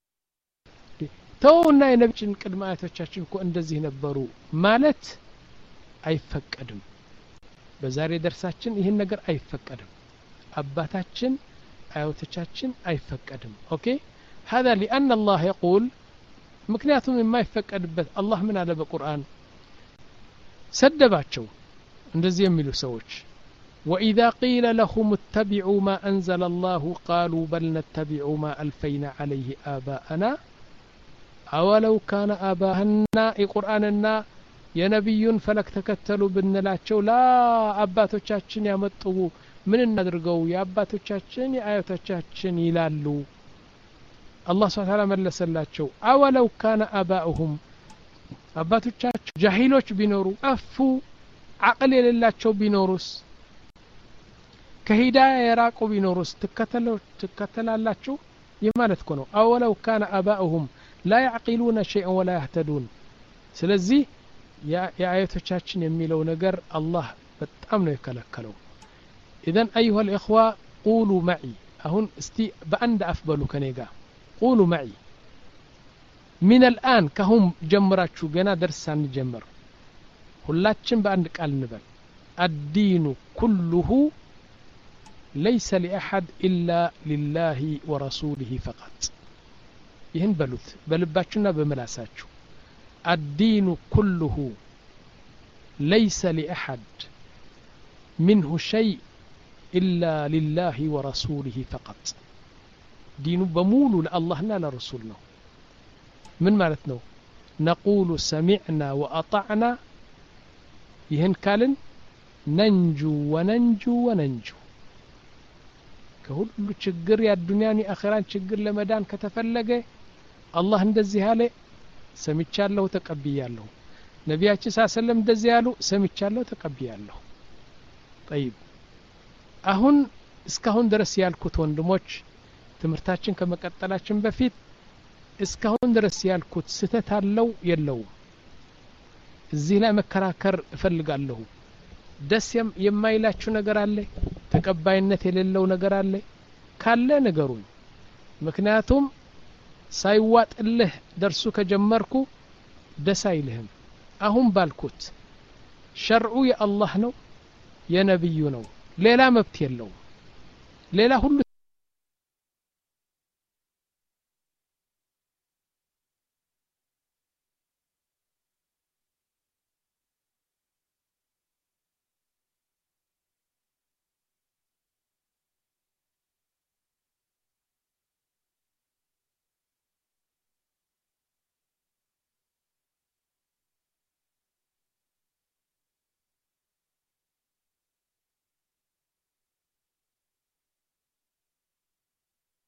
ተውና የነቢያችን ቅድመ አያቶቻችን እኮ እንደዚህ ነበሩ ማለት አይፈቀድም በዛሬ ደርሳችን ይሄን ነገር አይፈቀድም አባታችን አያቶቻችን አይፈቀድም ኦኬ هذا لأن الله يقول ምክንያቱም የማይፈቀድበት አላህ ምን አለ በቁርአን ሰደባቸው እንደዚህ የሚሉ ሰዎች وإذا قيل لهم اتبعوا ما أنزل الله قالوا بل نتبع ما ألفينا عليه آباءنا أولو كان آباءنا قرآننا يا نبي فلك تكتلوا بالنلاتشو لا أباتوቻችን ያመጡ ምን እናድርገው ያባቶቻችን ያአያቶቻችን ይላሉ الله سبحانه وتعالى መለሰላቸው أولو كان آباؤهم አባቶቻቸው ጃሂሎች ቢኖሩ አፉ አቅል የሌላቸው ቢኖሩስ ከሂዳያ የራቁ ቢኖሩስ ተከተለው ተከተላላችሁ የማለት እኮ ነው አወለው ካነ አባኡሁም ላ ያዕቂሉነ ሸይአን ወላ ያህተዱን ስለዚህ የአያቶቻችን የሚለው ነገር አላህ በጣም ነው የከለከለው ኢዘን አዩሃ الإخوة قولوا معي አሁን እስቲ በአንድ አፍበሉ ከኔ ጋር قولوا معي من الآن كهم جمراتشو جنا درسان جمر ሁላችን በአንድ ቃል እንበል الدين كله ليس لأحد إلا لله ورسوله فقط ይህን በሉት በልባችሁና በመላሳችሁ الدين كله ليس لأحد منه شيء إلا لله ورسوله فقط دين بمولو لله لرسول ነው من ማለት ነው نقول سمعنا وأطعنا ይህን ካልን ننجو وننجو وننجو ከሁሉ ችግር ያዱንያን የአኺራን ችግር ለመዳን ከተፈለገ አላህ እንደዚህ አለ ሰምቻለሁ ተቀብያለሁ ነቢያችን ሰለላሁ ዐለይሂ ወሰለም እንደዚህ ያሉ ሰምቻለሁ ተቀብያለሁ طيب አሁን እስካሁን ድረስ ያልኩት ወንድሞች ትምህርታችን ከመቀጠላችን በፊት እስካሁን ድረስ ያልኩት ስተት አለው የለው እዚህ ላይ መከራከር እፈልጋለሁ ደስ የማይላችሁ ነገር አለ ተቀባይነት የሌለው ነገር አለ ካለ ነገሩን ምክንያቱም ሳይዋጥልህ ደርሱ ከጀመርኩ ደስ አይልህም አሁን ባልኩት ሸርዑ የአላህ ነው የነብዩ ነው ሌላ መብት የለው ሌላ ሁሉ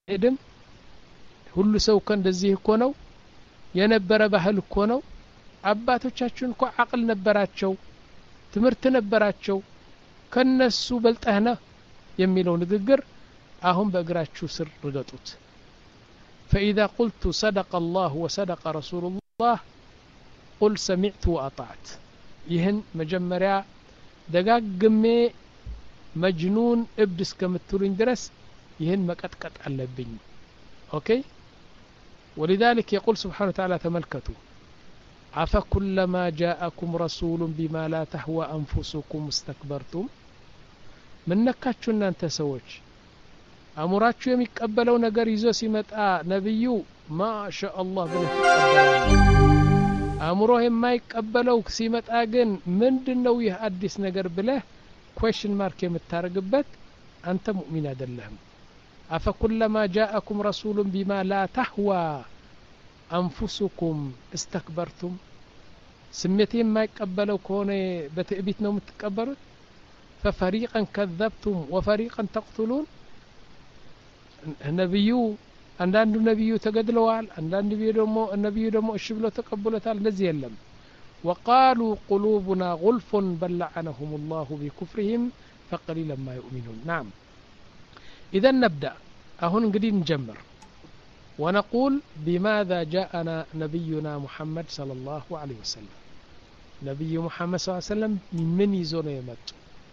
እድም ሁሉ ሰው ከእንደዚህ እኮ ነው የነበረ ባህል እኮ ነው አባቶቻችን እኮ አቅል ነበራቸው ትምርት ነበራቸው ከነሱ በልጠህና የሚለው ንግግር አሁን በእግራችሁ ስር ርገጡት فإذا قلت صدق الله وصدق رسول الله قل سمعت وأطعت ይህን መጀመሪያ ደጋግሜ መጅኑን እብድ እስከምትሉኝ ድረስ ይህን መቀጥቀጥ አለብኝ ኦኬ ولذلك يقول سبحانه وتعالى تملكتوا أفكلما جاءكم رسول بما لا تهوى أنفسكم استكبرتم من نكاتشو እናንተ ሰዎች አሙራችሁ የሚቀበለው ነገር ይዞ ሲመጣ ነብዩ ማሻአላህ ብለህ ተቀበላችሁ አሙሮ የማይቀበለው ሲመጣ ግን ምንድነው ይህ አዲስ ነገር ብለህ question mark የምታረግበት አንተ ሙእሚን አይደለህም أفكلما جاءكم رسول بما لا تهوى أنفسكم استكبرتم سميتي ما يقبلوا كونه بتأبيت ነው የምትቀበሉት ففريقا كذبتم وفريقا تقتلون ነብዩ አንዳንዱ ነብዩ ተገድለዋል አንዳንዱ ነብዩ ደግሞ ነብዩ ደግሞ እሺ ብለው ተቀበሉታል ለዚህ የለም وقالوا قلوبنا غلف بل لعنهم الله بكفرهم فقليلا ما يؤمنون نعم إذا نبدأ أهون قدين نجمر ونقول بماذا جاءنا نبينا محمد صلى الله عليه وسلم نبي محمد صلى الله عليه وسلم من يزون يمت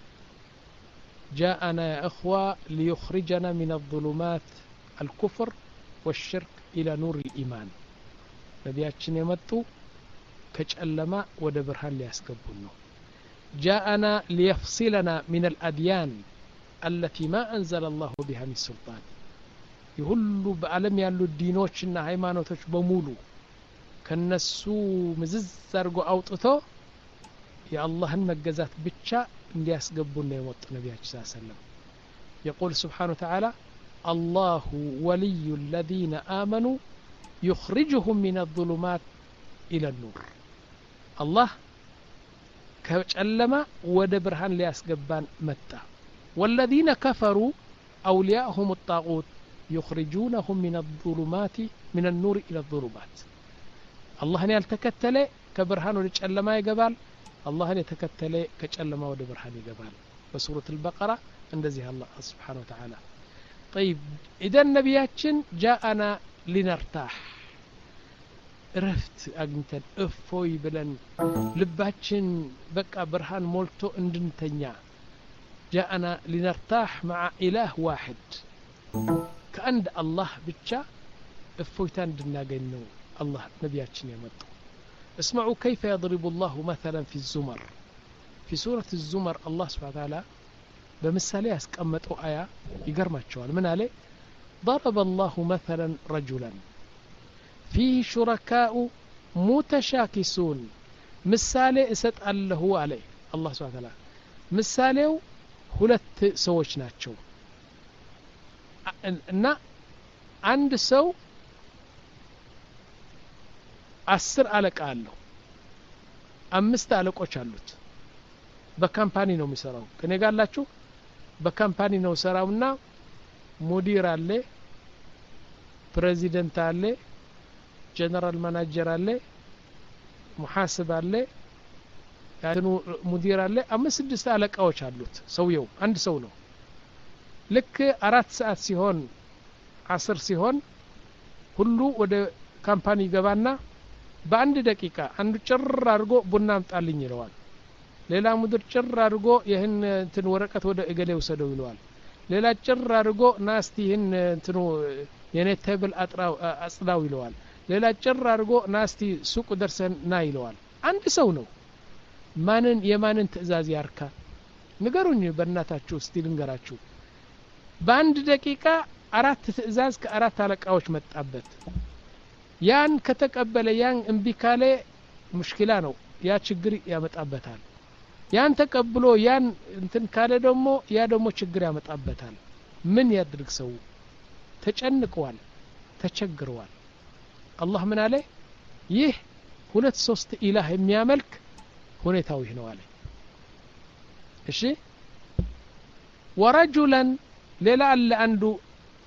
جاءنا يا إخوة ليخرجنا من الظلمات الكفر والشرك إلى نور الإيمان نبياتنا يمتوا كجألما ودبرهان ليسكبونه جاءنا ليفصلنا من الأديان التي ما أنزل الله بها من سلطان يهلو بعالم يالو الدينوشنا هايمانوتوش بمولو كالنسو مززرقو أوطتو يا الله المجزات بتشا اندياس قبونا يموت النبي صلى الله عليه وسلم يقول سبحانه وتعالى الله ولي الذين آمنوا يخرجهم من الظلمات إلى النور الله كجألما ودبرهان لياس قبان متى والذين كفروا أولياءهم الطاغوت يخرجونهم من الظلمات من النور إلى الظلمات الله أن يلتكتل كبرهان ولجألما يقبال الله أن يتكتل كجألما ودبرهان يقبال بسورة البقرة اندزيها الله سبحانه وتعالى طيب إذا النبياتشن جاءنا لنرتاح رفت أجنتن أفوي بلن لباتشن بقى برهان مولتو اندنتنيا جاءنا لنرتاح مع إله واحد كأن الله بتشا افويتان دناغنو الله نبياتشن يمطو اسمعوا كيف يضرب الله مثلا في الزمر في سورة الزمر الله سبحانه وتعالى بمثالي اسقمطو آية يغرماچوال من عليه ضرب الله مثلا رجلا فيه شركاء متشاكسون مثالي اسط الله عليه الله سبحانه وتعالى مثاليው ሁለት ሰዎች ናቸው እና አንድ ሰው አስር አለቃ አለው አምስት አለቆች አሉት በካምፓኒ ነው የሚሰራው ከኔ ጋር አላችሁ በካምፓኒ ነው ሰራውና ሙዲር አለ ፕሬዚደንት አለ ጀነራል ማናጀር አለ ሙሐስብ አለ ያኑ ሙዲር አለ አምስት ስድስት አለቃዎች አሉት ሰውየው አንድ ሰው ነው ልክ አራት ሰዓት ሲሆን አስር ሲሆን ሁሉ ወደ ካምፓኒ ገባና በአንድ ደቂቃ አንዱ ጭር አድርጎ ቡና አምጣልኝ ይለዋል ሌላ ሙዲር ጭር አድርጎ ይህን እንትን ወረቀት ወደ እገሌ ወሰደው ይለዋል ሌላ ጭር አድርጎ ናስቲ ይህን እንትኑ የኔ ቴብል አጥራው አጽዳው ይለዋል ሌላ ጭር አድርጎ ናስቲ ሱቅ ደርሰን ና ይለዋል አንድ ሰው ነው ማንን የማንን ትእዛዝ ያርካ ንገሩኝ በእናታችሁ እስቲ ልንገራችሁ በአንድ ደቂቃ አራት ትእዛዝ ከአራት አለቃዎች መጣበት ያን ከተቀበለ ያን እምቢ ካለ ሙሽኪላ ነው ያ ችግር ያመጣበታል ያን ተቀብሎ ያን እንትን ካለ ደግሞ ያ ደግሞ ችግር ያመጣበታል ምን ያድርግ ሰው ተጨንቀዋል ተቸግረዋል አላህ ምን አለ ይህ ሁለት ሶስት ኢላህ የሚያመልክ ሁኔታው ይህ ነው አለ እሺ ወረጁላን ሌላ አለ አንዱ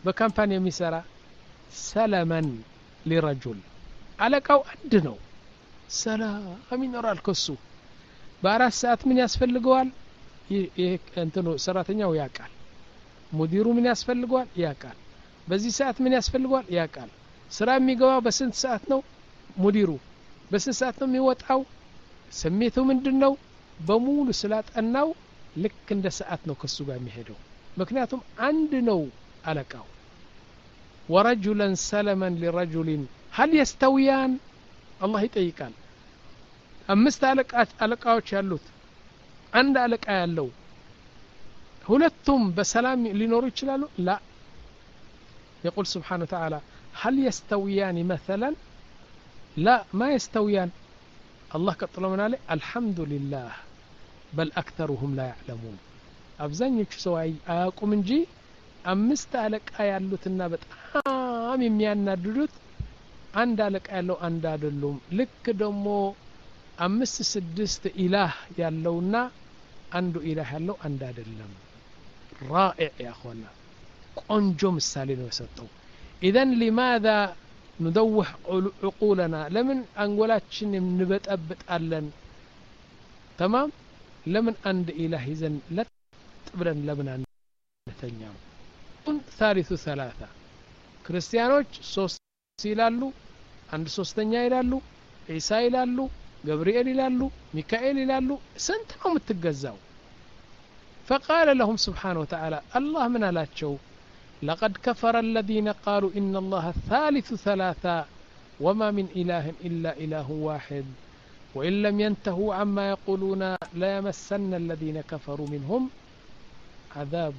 በካምፓኒ የሚሰራ ሰለመን لرجل አለቃው አንድ ነው ሰላም ይኖራል ከሱ በአራት ሰዓት ምን ያስፈልገዋል ይሄ እንትኑ ሰራተኛው ያቃል ሙዲሩ ምን ያስፈልገዋል ያቃል በዚህ ሰዓት ምን ያስፈልገዋል ያቃል ስራ የሚገባው በስንት ሰዓት ነው ሙዲሩ በስንት ሰዓት ነው የሚወጣው ስሜቱ ምንድነው በሙሉ ስላጠናው ልክ እንደ ሰዓት ነው ከሱ ጋር የሚሄደው ምክንያቱም አንድ ነው አለቃው ورجلا سلما لرجل هل يستويان الله ይጠይቃል አምስት አለቃት አለቃዎች ያሉት አንድ አለቃ ያለው ሁለቱም በሰላም ሊኖሩ ይችላሉ لا يقول سبحانه وتعالى هل يستويان مثلا لا ما يستويان الله ቀጥሎ ምን አለ الحمد لله بل اكثرهم لا يعلمون አብዛኞቹ ሰው አያውቁም እንጂ አምስት አለቃ ያሉትና በጣም የሚያናድዱት አንድ አለቃ ያለው አንድ አይደሉም ልክ ደግሞ አምስት ስድስት ኢላህ ያለውና አንዱ ኢላህ ያለው አንድ አይደለም رائع يا اخوانا ቆንጆ ምሳሌ ነው የሰጠው اذا لماذا ندوح عقولنا لمن አንጎላችን እንበጠብጣለን تمام لمن عند اله يزن لጥ ብለን ለምን አንተኛው ثالث ثلاثة ክርስቲያኖች ሶስት ይላሉ አንድ ሶስተኛ ይላሉ ኢሳ ይላሉ ገብርኤል ይላሉ ሚካኤል ይላሉ ስንት ነው የምትገዛው فقال لهم سبحانه وتعالى الله من አላቸው لقد كفر الذين قالوا إن الله ثالث ثلاثة وما من إله إلا إله واحد وإن لم ينتهوا عما يقولون لا يمسن الذين كفروا منهم عذاب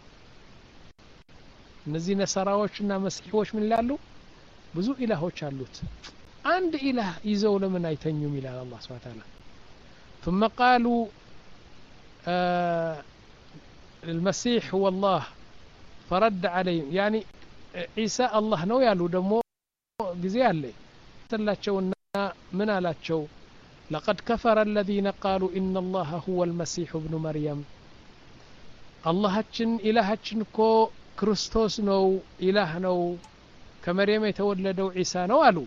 እነዚህ ነሳራዎችና መስሒዎች ምን ይላሉ ብዙ ኢላሆች አሉት አንድ ኢላህ ይዘው ለምን አይተኙም ይላል አላህ Subhanahu Wa Ta'ala ثم قالوا آه المسيح هو الله فرد عليهم يعني عيسى الله ነው ያሉ ደግሞ ጊዜ አለ ተላቸውና ምን አላቸው لقد كفر الذين قالوا إن الله هو المسيح ابن مريم اللهችን ኢላሃችን እኮ ክርስቶስ ነው ኢላህ ነው ከመርየም የተወለደው ዒሳ ነው አሉ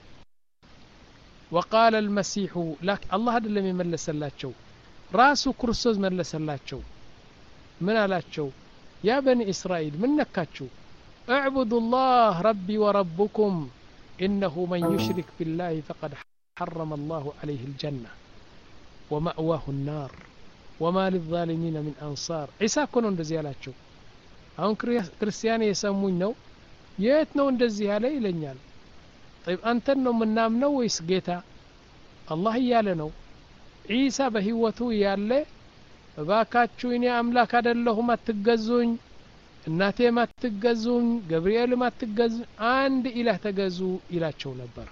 وقال المسيح لك الله አይደለም የመለሰላቸው ራሱ ክርስቶስ መለሰላቸው ምን አላቸው يا بني إسرائيل من ነካችሁ اعبدوا الله ربي وربكم إنه من يشرك بالله فقد حرم الله عليه الجنة ومأواه النار وما للظالمين من أنصار عيسى كنوا እንደዚህ ያላቸው አሁን ክርስቲያን የሰሙኝ ነው የት ነው እንደዚህ ያለ ይለኛል طيب አንተን ነው ምናምነው ወይስ ጌታ አላህ ያለ ነው ኢሳ በህይወቱ ያለ ባካችሁ እኔ አምላክ አይደለሁም አትገዙኝ እናቴም አትገዙኝ ገብርኤልም አትገዙ አንድ ኢላህ ተገዙ ይላቸው ነበር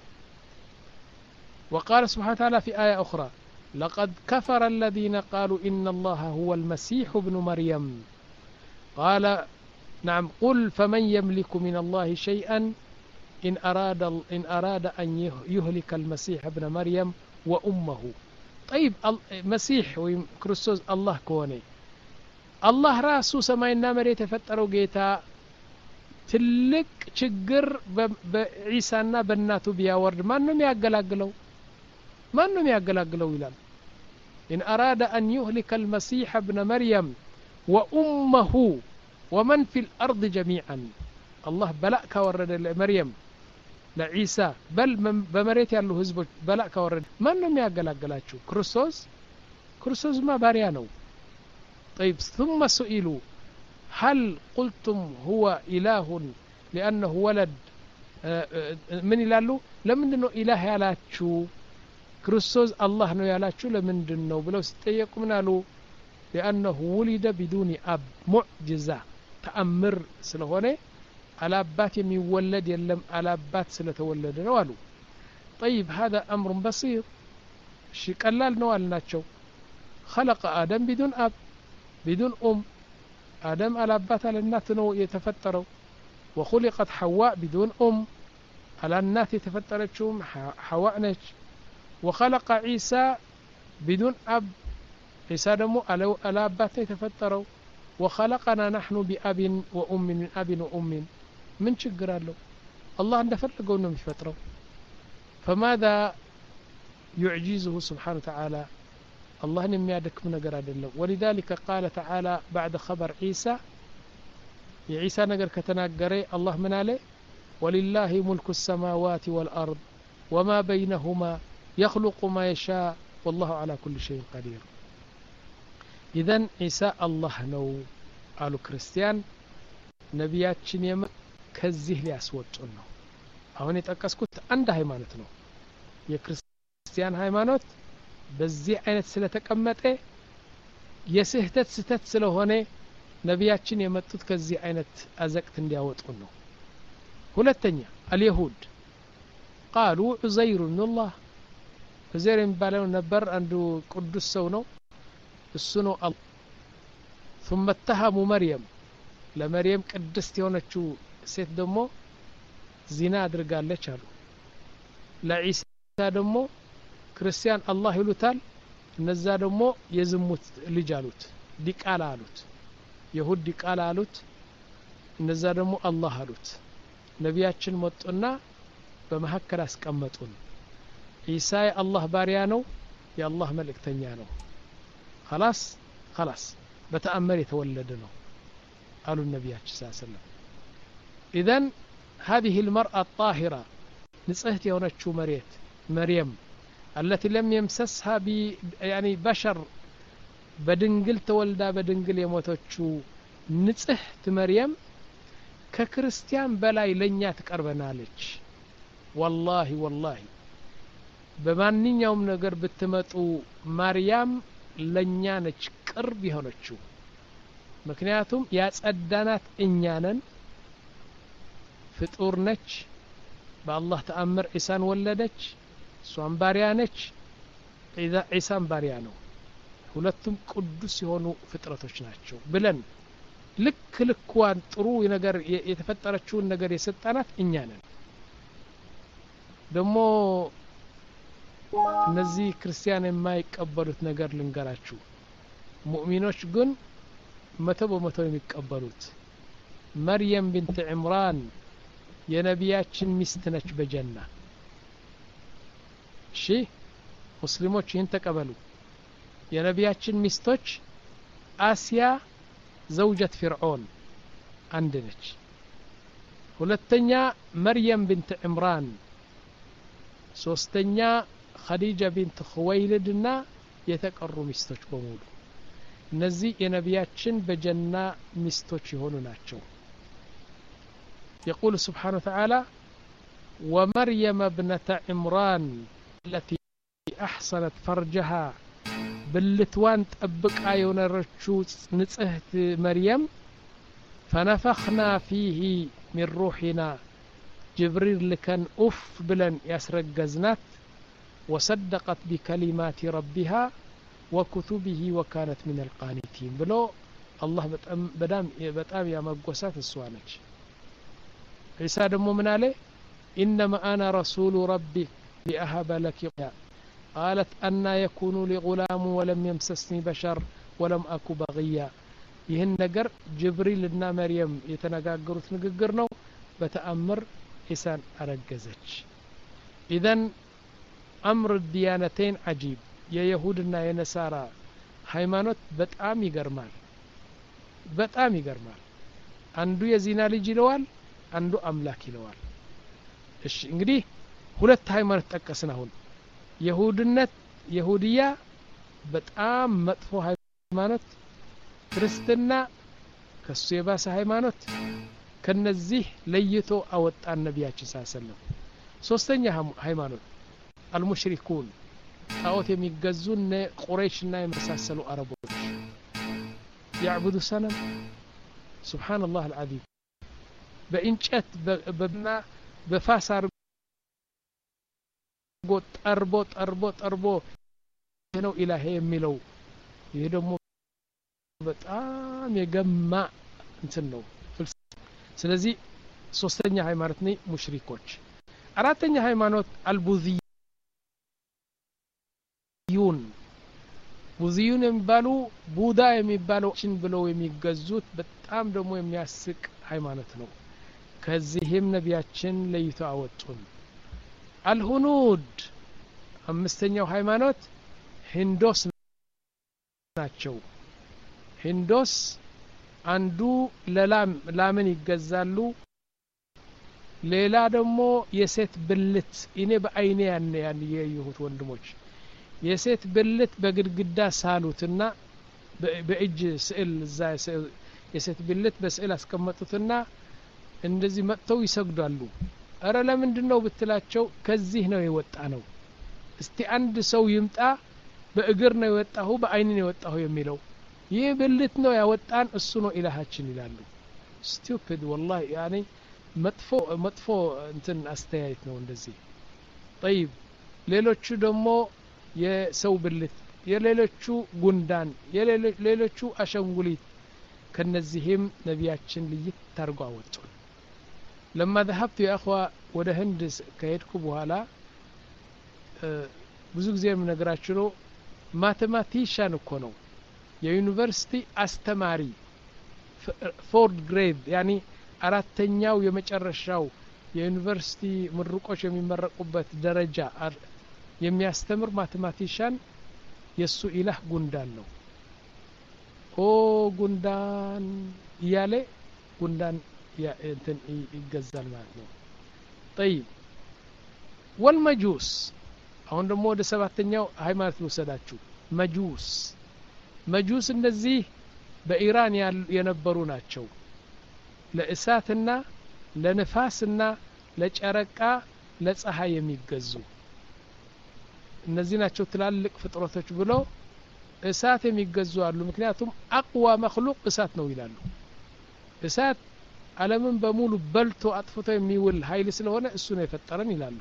وقال سبحانه وتعالى في آية أخرى لقد كفر الذين قالوا إن الله هو المسيح ابن مريم قال نعم قل فمن يملك من الله شيئا إن أراد, إن أراد أن يهلك المسيح ابن مريم وأمه طيب مسيح وكريستوس الله كوني الله راسو سماينا مريت فتروا جيتا تلك ችግር በዒሳና በእናቱ ቢያወርድ ማንንም ያገላግለው ማንንም ያገላግለው ይላል إن أراد أن يهلك المسيح ابن مريم وأمه ومن في الأرض جميعا الله بلاء كورد لمريم لعيسى بل بمريت ያሉ ህዝቦች በላእ ከወረደ ማንንም ያገላግላችሁ ክርስቶስ ክርስቶስ ما ባሪያነው طيب ثم سئلوا هل قلتم هو إله لأنه ولد من ይላሉ ለምንድነው ኢላህ ያላችሁ ክርስቶስ አላህ ነው ያላችሁ ለምንድነው ብለው ሲጠየቁ ምን አሉ لأنه ولد بدون أب معجزة تأمر ስለሆነ አላባት የሚወለድ የለም አላባት ስለተወለደ ነው አሉ طيب هذا أمر بسيط شي ቀላል ነው አልናቸው خلق آدم بدون أب بدون أم آدم አላባት አለናት ነው የተፈጠረው وخلقت حواء بدون أم على الناس يتفترتشهم حواء نج وخلق عيسى بدون أب عيسى دمو على أبات يتفتروا وخلقنا نحن بأب وأم من أب وأم ምን ችግር አለው አላህ እንደፈለገው ነው የሚፈጥረው فماذا يعجزه سبحانه وتعالى الله የሚያደክም ነገር አይደለም ولذلك قال تعالى بعد خبر عيسى የዒሳ ነገር ከተናገረ አላህ ምን አለ ولله ملك السماوات والأرض وما بينهما يخلق ما يشاء والله على كل شيء قدير إذن عيسى الله ነው አሉ ክርስቲያን ነቢያችን የመ ከዚህ ሊያስወጡን ነው አሁን የጠቀስኩት አንድ ሃይማኖት ነው የክርስቲያን ሃይማኖት በዚህ አይነት ስለተቀመጠ የስህተት ስህተት ስለሆነ ነቢያችን የመጡት ከዚህ አይነት አዘቅት እንዲያወጡን ነው ሁለተኛ اليهود قالوا عزير ابن الله عزير የሚባለው ነበር አንዱ ቅዱስ ሰው ነው እሱ ነው ثم اتهموا مريم ለመርየም ቅድስት የሆነችው ሴት ደግሞ ዚና አድርጋለች አሉ ለዒሳ ደግሞ ክርስቲያን አላህ ይሉታል እነዛ ደግሞ የዝሙት ልጅ አሉት ዲቃላ አሉት ይሁድ ዲቃላ አሉት እነዛ ደግሞ አላህ አሉት ነቢያችን መጡና በመሐከል አስቀመጡን ዒሳ የአላህ ባሪያ ነው የአላህ መልእክተኛ ነው خلاص خلاص በተአምር የተወለደ ነው قالوا النبي صلى الله عليه وسلم اذا هذه المرأة الطاهرة نصحت يونچو مريت مريم التي لم يمسسها ب يعني بشر بدنجل تولدا بدنجل يموتچو نصحت مريم ككريستيان بلاي ለኛ ትቀርበናለች والله والله በማንኛውም ነገር ብትመጡ ማርያም ለኛ ነች ቅርብ የሆነችው ምክንያቱም ያጸዳናት እኛ ነን ፍጡር ነች በአላህ ተአምር ዒሳን ወለደች ሷን ባሪያ ነች ዒሳን ባሪያ ነው ሁለቱም ቅዱስ የሆኑ ፍጥረቶች ናቸው ብለን ልክ ልኳን ጥሩ ነገር የተፈጠረችውን ነገር የሰጣናት እኛ ነን ደሞ እነዚህ ክርስቲያን የማይቀበሉት ነገር ልንገራችሁ ሙእሚኖች ግን መቶ በመቶ የሚቀበሉት መርየም ቢንት ዕምራን የነቢያችን ሚስት ነች በጀና እሺ ሙስሊሞች ይህን ተቀበሉ የነቢያችን ሚስቶች አሲያ ዘውጀት ፍርዖን አንድ ነች ሁለተኛ መርየም ቢንት ዕምራን ሶስተኛ ኸዲጃ ቢንት ኹወይልድና የተቀሩ ሚስቶች በሙሉ እነዚህ የነቢያችን በጀና ሚስቶች የሆኑ ናቸው يقول سبحانه وتعالى ومريم ابنة عمران التي أحصنت فرجها باللتوان تأبقى يونرشو نصحت مريم فنفخنا فيه من روحنا جبريل لكن أف بلن يسرقزنات وصدقت بكلمات ربها وكتبه وكانت من القانتين بلو الله بدام بتام يا مقوسات السوانج عيسى دمو من عليه إنما أنا رسول ربي لأهب لك قالت أن يكون لي غلام ولم يمسسني بشر ولم أكو بغيا ይህን ነገር ጅብሪልና መርየም የተነጋገሩት ንግግር ነው በተአምር ኢሳን አረገዘች ኢዘን አምር ዲያነተን አጂብ የይሁድና የነሳራ ሃይማኖት በጣም ይገርማል በጣም ይገርማል አንዱ የዚና ልጅ ይለዋል አንዱ አምላክ ይለዋል እሺ እንግዲህ ሁለት ሃይማኖት ተጠቀስን አሁን ይሁድነት ይሁዲያ በጣም መጥፎ ሃይማኖት ክርስትና ከሱ የባሰ ሃይማኖት ከነዚህ ለይቶ አወጣን ነብያችን ሰለላሁ ሶስተኛ ሃይማኖት አልሙሽሪኩን ጣዖት የሚገዙን ቁረይሽና የመሳሰሉ አረቦች ያዕቡዱ ሰነም ሱብሃንአላህ አልዓዚም በእንጨት በብና በፋሳር ጎት ጠርቦ ጠርቦ ጠርቦ ነው ኢላህ የሚለው ይሄ ደግሞ በጣም የገማ እንትን ነው ስለዚህ ሶስተኛ ሃይማኖት ነው ሙሽሪኮች አራተኛ ሃይማኖት አልቡዚዩን ቡዚዩን የሚባሉ ቡዳ የሚባሉ ችን ብለው የሚገዙት በጣም ደግሞ የሚያስቅ ሃይማኖት ነው ከዚህም ነቢያችን ለይቶ አወጡን አልሁኑድ አምስተኛው ሃይማኖት ሂንዶስ ናቸው ሂንዶስ አንዱ ለላም ላምን ይገዛሉ ሌላ ደግሞ የሴት ብልት እኔ በአይኔ ያን ያን የይሁት ወንድሞች የሴት ብልት በግድግዳ ሳሉትና በእጅ ስዕል እዛ የሴት ብልት በስዕል አስቀመጡትና እንደዚህ መጥተው ይሰግዳሉ አረ ለምንድነው ብትላቸው ከዚህ ነው የወጣ ነው እስቲ አንድ ሰው ይምጣ በእግር ነው የወጣው በአይን ነው የወጣው የሚለው ይህ ብልት ነው ያወጣን እሱ ነው ኢላሃችን ይላሉ ስቱፒድ والله يعني መጥፎ መጥፎ እንትን አስተያየት ነው እንደዚህ طيب ሌሎቹ ደግሞ የሰው ብልት የሌሎቹ ጉንዳን የሌሎቹ አሸንጉሊት ከነዚህም ነቢያችን ልይት ታርጓ ወጡ لما ذهبت يا اخوه ወደ ህንድ ከሄድኩ በኋላ ብዙ ጊዜ የምነግራችሁ ነው ማቴማቲሻን እኮ ነው የዩኒቨርሲቲ አስተማሪ ፎርድ ግሬድ ያኒ አራተኛው የመጨረሻው የዩኒቨርሲቲ ምሩቆች የሚመረቁበት ደረጃ የሚያስተምር ማቴማቲሻን የሱ ኢላህ ጉንዳን ነው ኦ ጉንዳን ያለ ጉንዳን ያ እንትን ይገዛል ማለት ነው طيب والمجوس አሁን ደግሞ ወደ ሰባተኛው ሃይማኖት ልወሰዳችሁ መጁስ መጁስ እነዚህ በኢራን የነበሩ ናቸው ለእሳትና ለነፋስና ለጨረቃ ለፀሐይ የሚገዙ እነዚህ ናቸው ትላልቅ ፍጥረቶች ብሎ እሳት የሚገዙ አሉ ምክንያቱም አቅዋ መخلوق እሳት ነው ይላሉ እሳት ዓለምን በሙሉ በልቶ አጥፍቶ የሚውል ኃይል ስለሆነ እሱ ነው የፈጠረን ይላሉ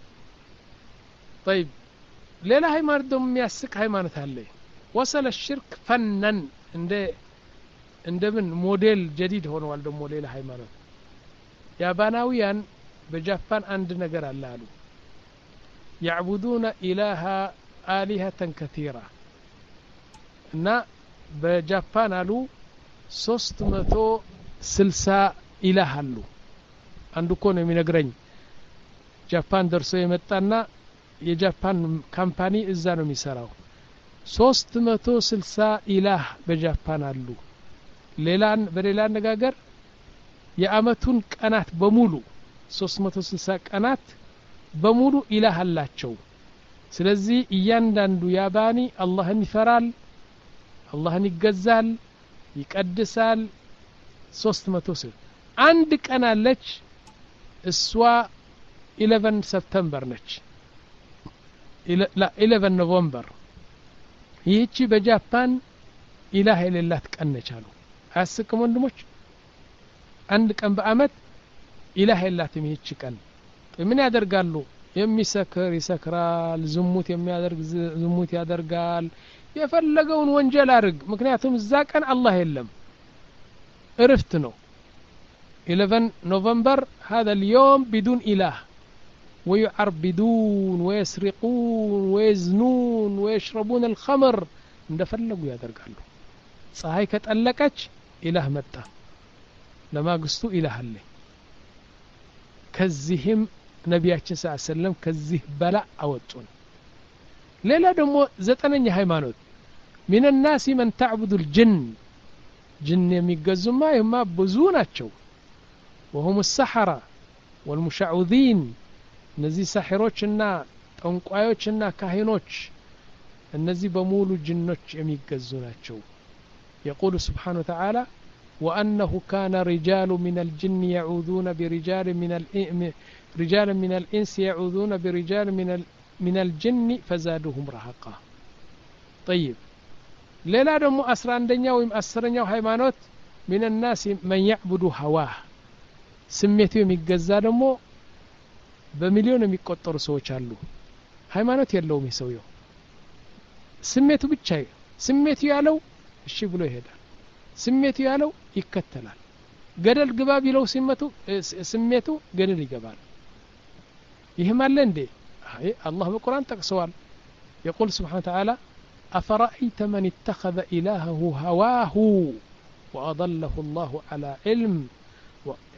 طيب ሌላ ሃይማኖት ደግሞ የሚያስቅ ሃይማኖት አለ ወሰለ الشرك فنن እንደ እንደምን ሞዴል جديد ሆነዋል ደግሞ ሌላ ሃይማኖት ያባናውያን በጃፓን አንድ ነገር አለ አሉ يعبدون إله آلهة كثيرة እና በጃፓን አሉ ሶስት መቶ ስልሳ ኢላህ አሉ አንዱ እኮ ነው የሚነግረኝ ጃፓን ደርሶ የመጣና የጃፓን ካምፓኒ እዛ ነው የሚሰራው ሶስት መቶ ስልሳ ኢላህ በጃፓን አሉ ሌላን በሌላ አነጋገር የአመቱን ቀናት በሙሉ ሶስት መቶ ስልሳ ቀናት በሙሉ ኢላህ አላቸው ስለዚህ እያንዳንዱ ያባኒ አላህን ይፈራል አላህን ይገዛል ይቀድሳል ሶስት መቶ ስልሳ አንድ ቀን አለች እሷ eleven ሰፕተምበር ነች ላ eleven ኖቬምበር ይህቺ በጃፓን ኢላህ የሌላት ቀን ነች አሉ አያስቅም ወንድሞች አንድ ቀን በአመት ኢላህ የላትም ይህቺ ቀን ምን ያደርጋሉ የሚሰክር ይሰክራል ዝሙት የሚያደርግ ዝሙት ያደርጋል የፈለገውን ወንጀል አድርግ ምክንያቱም እዛ ቀን አላህ የለም እረፍት ነው eleven نوفمبر هذا اليوم بدون إله ويعربدون ويسرقون ويزنون ويشربون الخمر እንደፈለጉ ያደርጋሉ ፀሐይ ከተጠለቀች ኢላህ መጣ ለማግስቱ ኢላህ አለ ከዚህም ነቢያችን ሰለላሁ ዐለይሂ ወሰለም ከዚህ በላ አወጡን ሌላ ደግሞ ዘጠነኛ ሃይማኖት من الناس من تعبد الجن جن የሚገዙማ ይማ ብዙ ናቸው وهم السحرة والمشعوذين እነዚህ ሳሒሮችና ጠንቋዮችና ካህኖች እነዚህ በሙሉ ጅኖች የሚገዙ ናቸው يقول سبحانه وتعالى وأنه كان رجال من الجن يعوذون برجال من رجال من الإنس يعوذون برجال من من الجن فزادوهم رهقا طيب ሌላ ደግሞ አስራ አንደኛው ወይም አስረኛው ሃይማኖት من الناس من يعبد هواه ስሜቱ የሚገዛ ደግሞ በሚሊዮን የሚቆጠሩ ሰዎች አሉ ሃይማኖት የለውም ይሰውየው ስሜቱ ብቻ ስሜቱ ያለው እሺ ብሎ ይሄዳል ስሜቱ ያለው ይከተላል ገደል ግባ ቢለው ስሜቱ ስሜቱ ገደል ይገባል ይሄም አለ እንዴ አይ አላህ በቁርአን ጠቅሰዋል يقول سبحانه وتعالى أفرأيت من اتخذ إلهه هواه وأضله الله على علم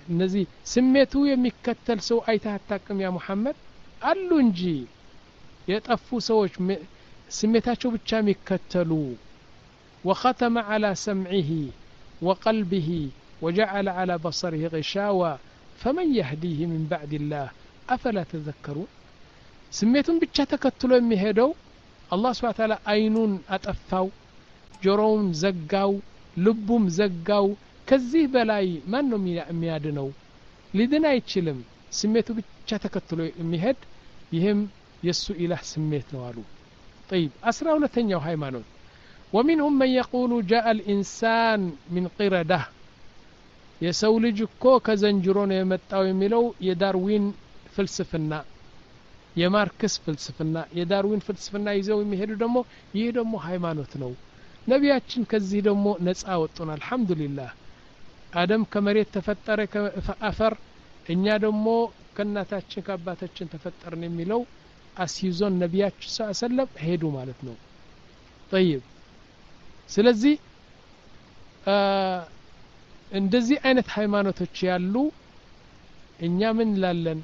እነዚህ ስሜቱ የሚከተል ሰው አይተህ አታውቅም ያ ሙሐመድ አሉ እንጂ የጠፉ ሰዎች ስሜታቸው ብቻ የሚከተሉ وختم على سمعه وقلبه وجعل على بصره غشاوة فمن يهديه من بعد الله أفلا تذكرون سميتهم ብቻ ተከትሎ የሚሄደው አላህ Subhanahu Ta'ala አይኑን አጠፋው ጆሮውን ዘጋው ልቡም ዘጋው ከዚህ በላይ ማን ነው የሚያድነው ሊድን አይችልም ስሜቱ ብቻ ተከትሎ የሚሄድ ይህም የሱ ኢላህ ስሜት ነው አሉ طيب አስራ ሁለተኛው ሃይማኖት ومنهم من يقول جاء الإنسان من قردة የሰው ልጅ እኮ ከዘንጅሮ ነው የመጣው የሚለው የዳርዊን ፍልስፍና የማርክስ ፍልስፍና የዳርዊን ፍልስፍና ይዘው የሚሄዱ ደግሞ ይህ ደግሞ ሃይማኖት ነው ነቢያችን ከዚህ ደግሞ ነፃ ወጡን አልহামዱሊላህ አደም ከመሬት ተፈጠረ ከአፈር እኛ ደግሞ ከናታችን ከአባታችን ተፈጠርን የሚለው አስይዞን ነቢያችን ሰለላሁ ሄዱ ማለት ነው طيب ስለዚህ እንደዚህ አይነት ሃይማኖቶች ያሉ እኛ ምን ላለን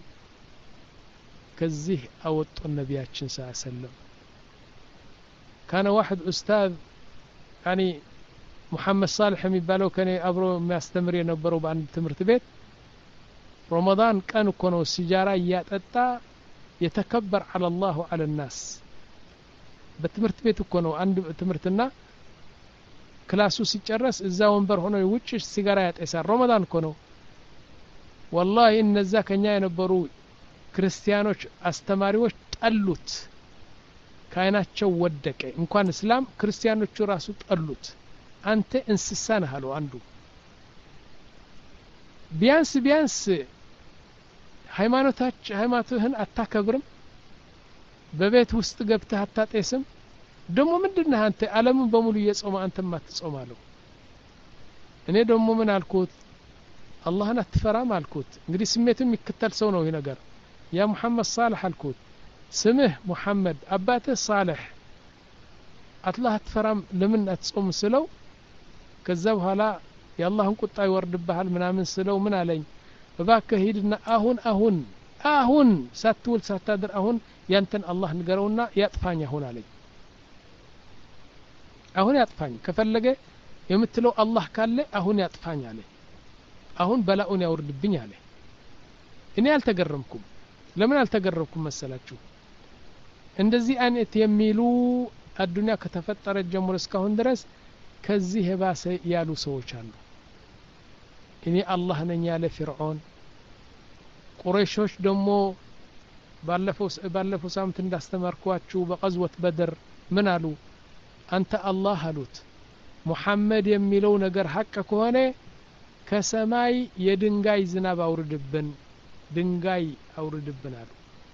ከዚህ አወጡን ነቢያችን ሰለላሁ كان واحد أستاذ يعني محمد صالح የሚባለው ከኔ አብሮ የሚያስተምር የነበረው በአንድ ትምህርት ቤት رمضان كان كونو سيجارة ያጠጣ يتكبر على الله وعلى الناس በትምህርት ቤት እኮ ነው አንድ ትምህርትና ክላሱ ሲጨረስ እዛ ወንበር ሆኖ ውጭ ሲጋራ ያጠሳል ረመዳን እኮ ነው والله እነዛ ከኛ የነበሩ ክርስቲያኖች አስተማሪዎች ጠሉት ካይናቸው ወደቀ እንኳን እስላም ክርስቲያኖቹ ራሱ ጠሉት አንተ እንስሳ ነህ አሉ አንዱ ቢያንስ ቢያንስ ሃይማኖታች ሃይማኖትህን አታከብርም በቤት ውስጥ ገብተህ አታጤስም ደሞ ምንድነው አንተ ዓለምን በሙሉ እየጾመ አንተ ማትጾማለው እኔ ደሞ ምን አልኩት አላህን አትፈራም አልኩት እንግዲህ ስሜቱን የሚከተል ሰው ነው ይሄ ነገር ያ ሙሐመድ صالح አልኩት ስምህ ሙሐመድ አባትህ صالح አላህ አትፈራም ለምን አትጾም ስለው ከዛ በኋላ የአላህን ቁጣ ይወርድብሃል ምናምን ስለው ምን አለኝ እባክህ ሂድና አሁን አሁን አሁን ሳትውል ሳታድር አሁን ያንተን አላህ ንገረውና ያጥፋኝ አሁን አለኝ አሁን ያጥፋኝ ከፈለገ የምትለው አላህ ካለ አሁን ያጥፋኝ አለ አሁን በላኡን ያወርድብኝ አለ እኔ አልተገረምኩም ለምን አልተገረምኩም መሰላችሁ እንደዚህ አይነት የሚሉ አዱንያ ከተፈጠረ ጀምሮ እስካሁን ድረስ ከዚህ የባሰ ያሉ ሰዎች አሉ እኔ አላህ ነኝ ያለ ፍርዖን ቁረይሾች ደግሞ ባለፈው ባለፈው ሳምንት እንዳስተማርኳችሁ በቀዝወት በድር ምን አሉ አንተ አላህ አሉት ሙሐመድ የሚለው ነገር ሐቅ ከሆነ ከሰማይ የድንጋይ ዝናብ አውርድብን ድንጋይ አውርድብን አሉ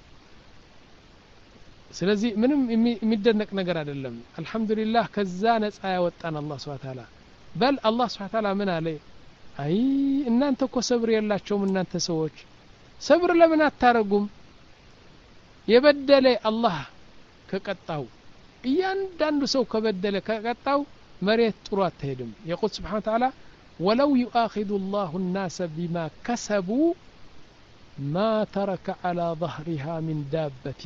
ስለዚህ ምንም የሚደነቅ ነገር አይደለም አልহামዱሊላህ ከዛ ነፃ ያወጣን አላህ Subhanahu Ta'ala በል አላህ Subhanahu Ta'ala ምን አለ አይ እናንተ እኮ ሰብር የላችሁም እናንተ ሰዎች ሰብር ለምን አታረጉም የበደለ አላህ ከቀጣው እያንዳንዱ ሰው ከበደለ ከቀጣው መሬት ጥሩ አትሄድም يقول سبحانه وتعالى ولو يؤاخذ الله الناس بما كسبوا ما ترك على ظهرها من دابة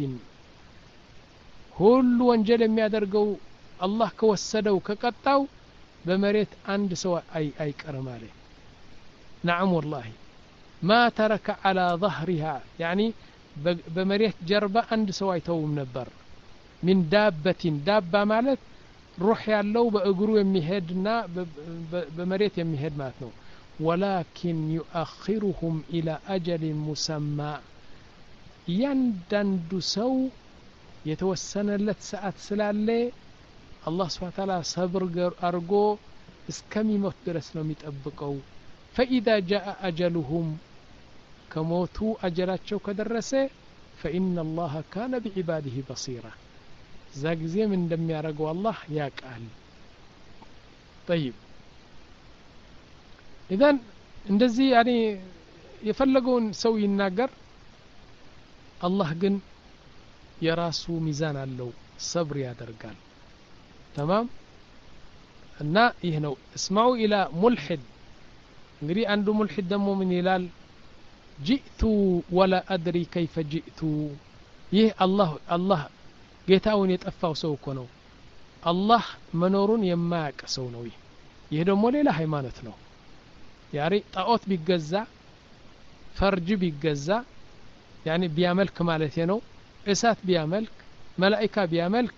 ሁሉ ወንጀል የሚያደርገው አላህ ከወሰደው ከቀጣው በመሬት አንድ ሰው አይ አይቀርም አለ نعم والله ما ترك على ظهرها يعني በመሬት ጀርባ አንድ ሰው አይተውም ነበር من دابة دابة ማለት روح ያለው በእግሩ የሚሄድና በመሬት የሚሄድ ማለት ነው ولكن يؤخرهم إلى أجل مسمى ያንዳንዱ ሰው የተወሰነለት ሰዓት ስላለ አላህ Subhanahu Ta'ala ሰብር አርጎ እስከሚሞት ድረስ ነው የሚጠብቀው فإذا جاء أجلهم كموتوا أجلاቸው ከደረሰ فإن الله كان بعباده بصيرا زاغزي من እንደሚያረጋው አላህ ያቃል طيب اذا እንደዚህ يعني የፈለገውን ሰው ይናገር አላህ ግን የራሱ ሚዛን አለው ሰብር ያደርጋል تمام እና ይህ ነው اسمعوا الى ملحد እንግዲህ አንዱ ሙልሂድ ደግሞ ምን ይላል ጂእቱ ወላ አድሪ ከይፈ ጂእቱ ይህ አላህ አላህ ጌታውን የጠፋው ሰው እኮ ነው አላህ መኖሩን የማያውቅ ሰው ነው ይህ ይህ ደግሞ ሌላ ሃይማኖት ነው ያሪ ጣዖት ቢገዛ ፈርጅ ቢገዛ ያኒ ቢያመልክ ማለት ነው እሳት ቢያመልክ መላእክት ቢያመልክ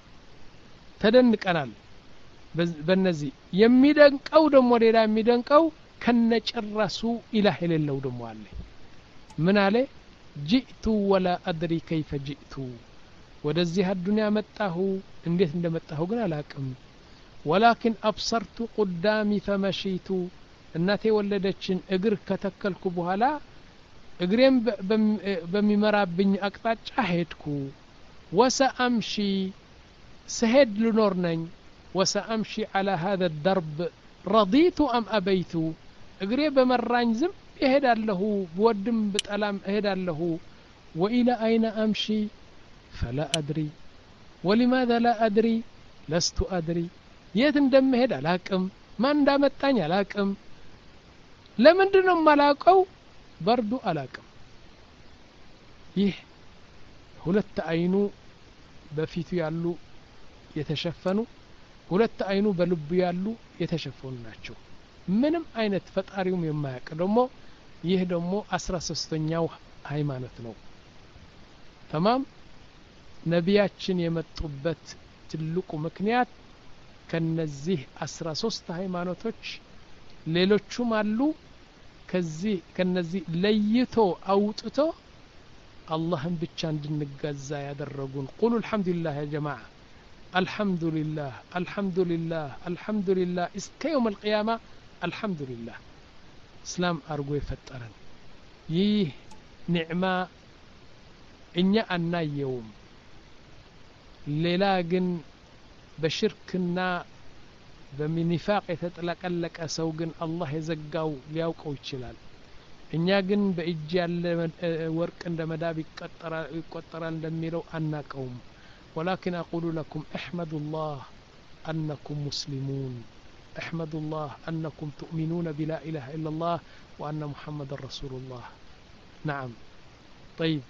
ተደንቀናል በእነዚህ የሚደንቀው ደግሞ ሌላ የሚደንቀው ከነጭራሱ ኢላህ የሌለው ደግሞ አለ ምን አለ ጂእቱ ወላ አድሪ ከይፈ ጂእቱ ወደዚህ አዱንያ መጣሁ እንዴት እንደመጣሁ ግን አላቅም ወላኪን አብሰርቱ قدامي فمشيت እናቴ ወለደችን እግር ከተከልኩ በኋላ እግሬም በሚመራብኝ አቅጣጫ ሄድኩ ወሰአምሺ سهد لنورنين وسأمشي على هذا الدرب رضيت أم أبيت اقري بمران زم اهدى له بودم بتألام اهدى له وإلى أين أمشي فلا أدري ولماذا لا أدري لست أدري يتندم هدى لكم ما اندامتاني لكم لمن دنم ملاقو بردو ألاكم يه ሁለት አይኑ በፊቱ ያሉ የተሸፈኑ ሁለት አይኑ በልቡ ያሉ የተሸፈኑ ናቸው ምንም አይነት ፈጣሪውም የማያውቅ ደግሞ ይህ ደግሞ አስራ ሶስተኛው ሃይማኖት ነው ተማም ነቢያችን የመጡበት ትልቁ ምክንያት ከነዚህ አስራ ሶስት ሃይማኖቶች ሌሎቹም አሉ ከዚህ ከነዚህ ለይቶ አውጥቶ አላህን ብቻ እንድንገዛ ያደረጉን ቁሉ الحمدلله يا جماعه الحمد لله الحمد لله الحمد لله እስከ يوم القيامه الحمد لله እስላም አርጎ የፈጠረን ይህ ኒዕማ እኛ አናየውም ሌላ ግን በሽርክና በሚኒፋቅ የተጠለቀለቀ ሰው ግን አላህ የዘጋው ሊያውቀው ይችላል እኛ ግን በእጅ ያለ ወርቅ እንደ መዳብ ይቆጠራል እንደሚለው አናቀውም ولكن أقول لكم احمدوا الله أنكم مسلمون احمدوا الله أنكم تؤمنون بلا إله إلا الله وأن محمد رسول الله نعم طيب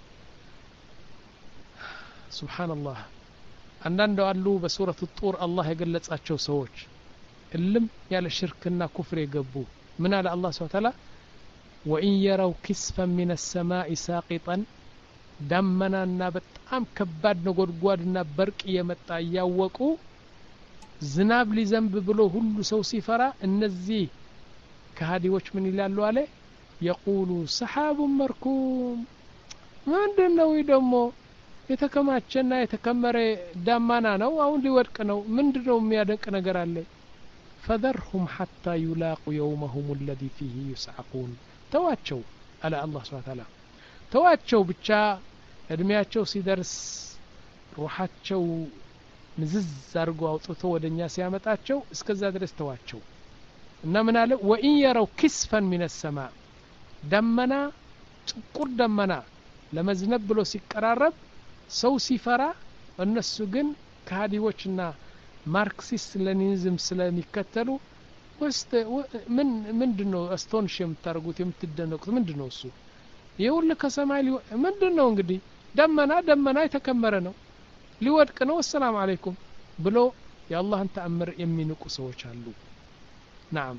سبحان الله عندنا قالوا بسورة الطور الله يقلصاچو سوچ اللم يالا شركنا كفر يقبو من على الله سبحانه وتعالى وإن يروا كسفا من السماء ساقطا دمنا بتام كباد نغدغادنا برق يمጣ ያወቁ ዝናብ ሊዘንብ ብሎ ሁሉ ሰው ሲፈራ እነዚህ ከሃዲዎች ምን ይላሉ አለ يقول سحاب مركوم ምንድነው ደግሞ የተከማቸና የተከመረ ዳማና ነው አሁን ሊወድቅ ነው ምንድነው የሚያደንቅ ነገር አለ فذرهم حتى يلاقوا يومهم الذي فيه يسعقون ተዋቸው አለ አላህ Subhanahu Wa Ta'ala ተዋቸው ብቻ እድሜያቸው ሲደርስ ሩሃቸው ምዝዝ አርጎ አውጥቶ ወደኛ ሲያመጣቸው እስከዛ ድረስ ተዋቸው እና ምን አለ وإن يروا كسفا من السماء ደመና ጥቁር ደመና ለመዝነብ ብሎ ሲቀራረብ ሰው ሲፈራ እነሱ ግን ከሃዲዎችና ማርክሲስት ሌኒኒዝም ስለሚከተሉ ወስተ ምን ምንድነው አስቶንሽ የምታርጉት የምትደነቁት ምንድነው እሱ ይሁን ከሰማይ ምንድነው እንግዲህ ደመና ደመና የተከመረ ነው ሊወድቅ ነው ሰላም አለይኩም ብሎ የአላህን ተአምር የሚንቁ ሰዎች አሉ نعم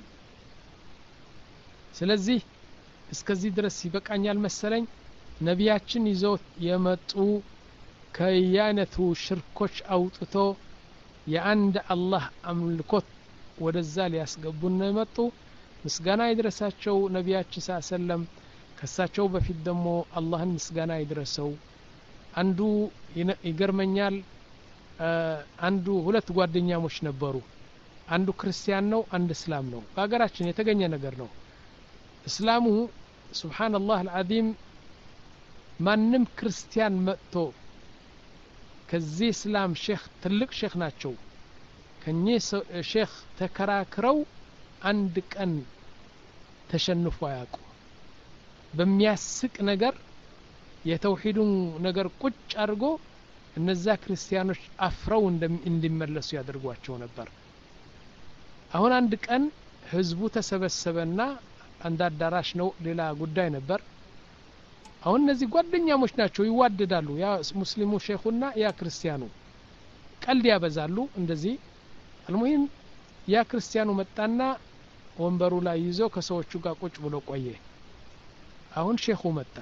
ስለዚህ እስከዚህ ድረስ ይበቃኛል መሰለኝ ነቢያችን ይዘው የመጡ ከያነቱ ሽርኮች አውጥቶ የአንድ አላህ አምልኮት ወደዛ ሊያስገቡን ነው የመጡ ምስጋና ይድረሳቸው ነቢያችን ሰለም ከሳቸው በፊት ደግሞ አላህን ምስጋና ይድረሰው አንዱ ይገርመኛል አንዱ ሁለት ጓደኛሞች ነበሩ አንዱ ክርስቲያን ነው አንዱ እስላም ነው በአገራችን የተገኘ ነገር ነው እስላሙ ሱብሃንአላህ አልዓዚም ማንም ክርስቲያን መጥቶ ከዚህ እስላም ሼክ ትልቅ ሼክ ናቸው ከኚህ ሼክ ተከራክረው አንድ ቀን ተሸንፎ ያቁ በሚያስቅ ነገር የተውሂዱን ነገር ቁጭ አድርጎ እነዛ ክርስቲያኖች አፍረው እንዲመለሱ ያደርጓቸው ነበር አሁን አንድ ቀን ህዝቡ ተሰበሰበና አንድ አዳራሽ ነው ሌላ ጉዳይ ነበር አሁን እነዚህ ጓደኛሞች ናቸው ይዋደዳሉ ያ ሙስሊሙ ሼኹና ያ ክርስቲያኑ ቀልድ ያበዛሉ እንደዚህ አልሙሂም ያ ክርስቲያኑ መጣና ወንበሩ ላይ ይዞ ከሰዎቹ ጋር ቁጭ ብሎ ቆየ አሁን ሼኹ መጣ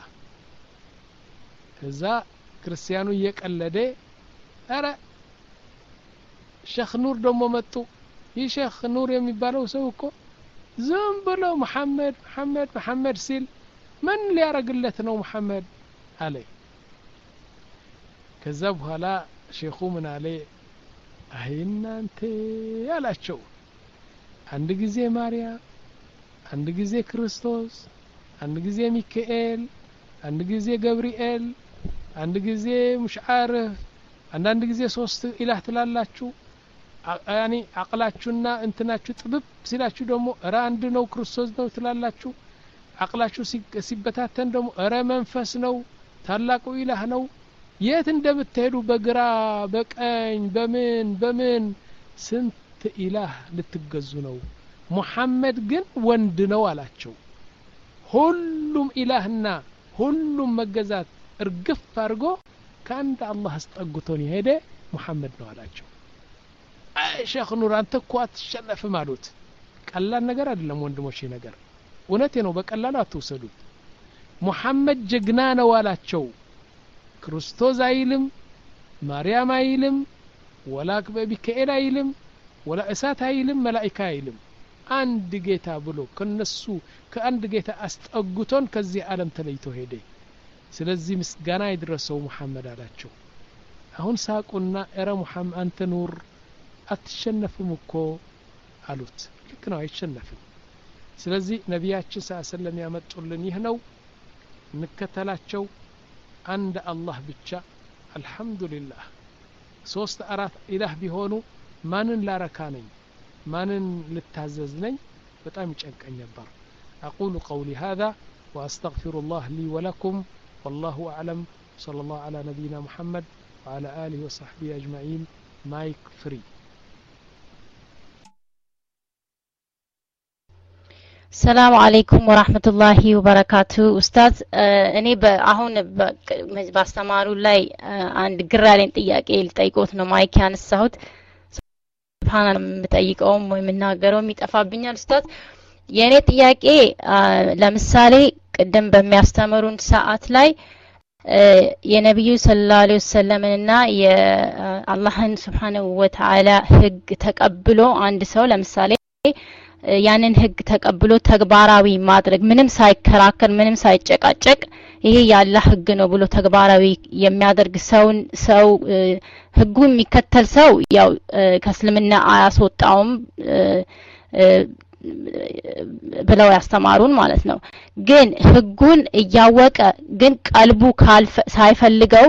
ከዛ ክርስቲያኑ እየቀለደ አረ ሼኽ ኑር ደሞ መጡ ይህ ሼኽ ኑር የሚባለው ሰው እኮ ዝም ብሎ መሐመድ መሐመድ መሐመድ ሲል ምን ሊያረግለት ነው መሐመድ አለ ከዛ በኋላ ሼኹ ምን አለ አይናንተ ያላቸው አንድ ጊዜ ማርያም አንድ ጊዜ ክርስቶስ አንድ ጊዜ ሚካኤል አንድ ጊዜ ገብርኤል አንድ ጊዜ ሙሽዓርፍ አንድ ጊዜ ሶስት ኢላህ ትላላችሁ ያኒ አቅላችሁና እንትናችሁ ጥብብ ሲላችሁ ደሞ ራ አንድ ነው ክርስቶስ ነው ትላላችሁ አቅላችሁ ሲበታተን ደሞ ራ መንፈስ ነው ታላቁ ኢላህ ነው የት እንደምትሄዱ በግራ በቀኝ በምን በምን ስንት ኢላህ ልትገዙ ነው ሙሐመድ ግን ወንድ ነው አላቸው ሁሉም ኢላህና ሁሉም መገዛት እርግፍ አድርጎ ከአንድ አላህ አስጠግቶን ይሄደ ሙሐመድ ነው አላቸው ሼኽ ኑር አንተ እኮ አትሸነፍም አሉት ቀላል ነገር አይደለም ወንድሞቼ ነገር እውነቴ ነው በቀላሉ አትወሰዱት ሙሐመድ ጀግና ነው አላቸው ክርስቶስ አይልም ማርያም አይልም ወላ ሚካኤል አይልም ወላ እሳት አይልም መላእክት አይልም አንድ ጌታ ብሎ ከነሱ ከአንድ ጌታ አስጠግቶን ከዚህ ዓለም ተለይቶ ሄደ ስለዚህ ምስጋና ይድረሰው ሙሐመድ አላቸው አሁን ሳቁና እረ ሙሐመድ አንተ ኑር አትሸነፍም እኮ አሉት ልክ ነው አይሸነፍም ስለዚህ ነቢያችን ሰለላሁ ያመጡልን ይህ ነው እንከተላቸው አንድ አላህ ብቻ አልহামዱሊላህ ሶስት አራት ኢላህ ቢሆኑ ማንን ላረካነኝ ማንን ልታዘዝ ነኝ በጣም ይጨንቀኝ ነበር اقول قولي هذا واستغفر الله لي ولكم والله اعلم صلى الله على نبينا محمد وعلى اله وصحبه اجمعين مايك فري السلام عليكم ورحمة الله وبركاته أستاذ أني بأهون باستمارو لاي عند قرالين تياك إيه لتأيقوت نماي كان السهود سبحان الله متأيق أم ومنها قروا متأفابين الأستاذ يعني تياك إيه لمثالي قدم بميستمرون ساعات لاي يا نبي صلى الله عليه وسلم إننا يا الله سبحانه وتعالى هج تقبلوا عند سو لمثالي ያንን ህግ ተቀብሎ ተግባራዊ ማድረግ ምንም ሳይከራከር ምንም ሳይጨቃጨቅ ይሄ ያለ ህግ ነው ብሎ ተግባራዊ የሚያደርግ ሰው ሰው ህጉ የሚከተል ሰው ያው ከእስልምና አያስወጣውም ብለው ያስተማሩን ማለት ነው ግን ህጉን እያወቀ ግን ቀልቡ ካልፈ ሳይፈልገው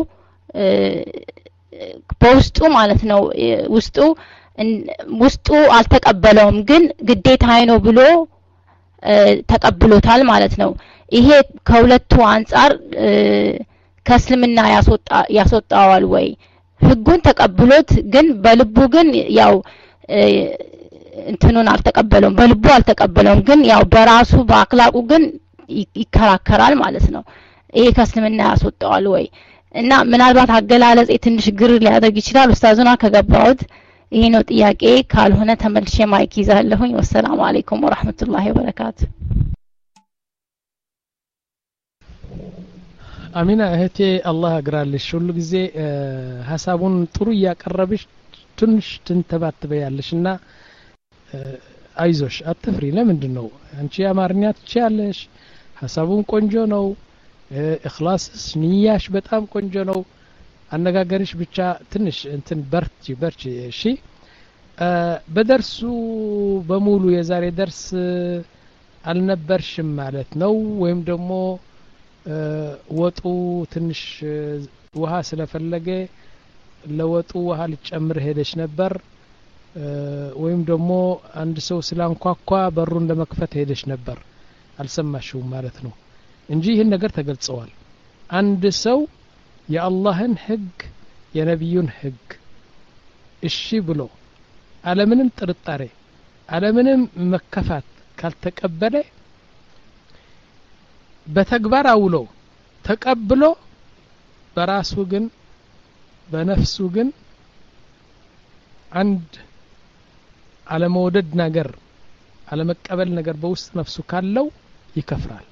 በውስጡ ማለት ነው ውስጡ ውስጡ አልተቀበለውም ግን ግዴታዬ ነው ብሎ ተቀብሎታል ማለት ነው ይሄ ከሁለቱ አንፃር ከእስልምና ያስወጣ ያስወጣዋል ወይ ህጉን ተቀብሎት ግን በልቡ ግን ያው እንትኑን አልተቀበለውም በልቡ አልተቀበለውም ግን ያው በራሱ በአክላቁ ግን ይከራከራል ማለት ነው ይሄ ከእስልምና ያስወጣዋል ወይ እና ምናልባት አገላለጽ ትንሽ ግር ሊያደርግ ይችላል ኡስታዙና ከገባውት ይሄ ነው ጥያቄ ካልሆነ ተመልሼ ማይክ ይዛለሁኝ ወሰላሙ አለይኩም ወራህመቱላሂ ወበረካቱ አሚና እህቴ አላህ ያግራልሽ ሁሉ ጊዜ ሐሳቡን ጥሩ ያቀረብሽ ትንሽ ትንተባትበያለሽና አይዞሽ አትፍሪ ለምንድነው አንቺ አማርኛ ትችያለሽ ሐሳቡን ቆንጆ ነው ኢኽላስስ ንያሽ በጣም ቆንጆ ነው አነጋገርሽ ብቻ ትንሽ እንትን በርቺ በርቺ እሺ በደርሱ በሙሉ የዛሬ ደርስ አልነበርሽም ማለት ነው ወይም ደግሞ ወጡ ትንሽ ውሃ ስለፈለገ ለወጡ ውሃ ልጨምር ሄደሽ ነበር ወይም ደግሞ አንድ ሰው ስላንኳኳ በሩን ለመክፈት ሄደሽ ነበር አልሰማሽውም ማለት ነው እንጂ ይሄን ነገር ተገልጸዋል አንድ ሰው የአላህን ህግ የነብዩን ህግ እሺ ብሎ አለምንም ጥርጣሬ አለምንም መከፋት ካልተቀበለ በተግባር አውሎ ተቀብሎ በራሱ ግን በነፍሱ ግን አንድ አለመውደድ ነገር አለመቀበል ነገር በውስጥ ነፍሱ ካለው ይከፍራል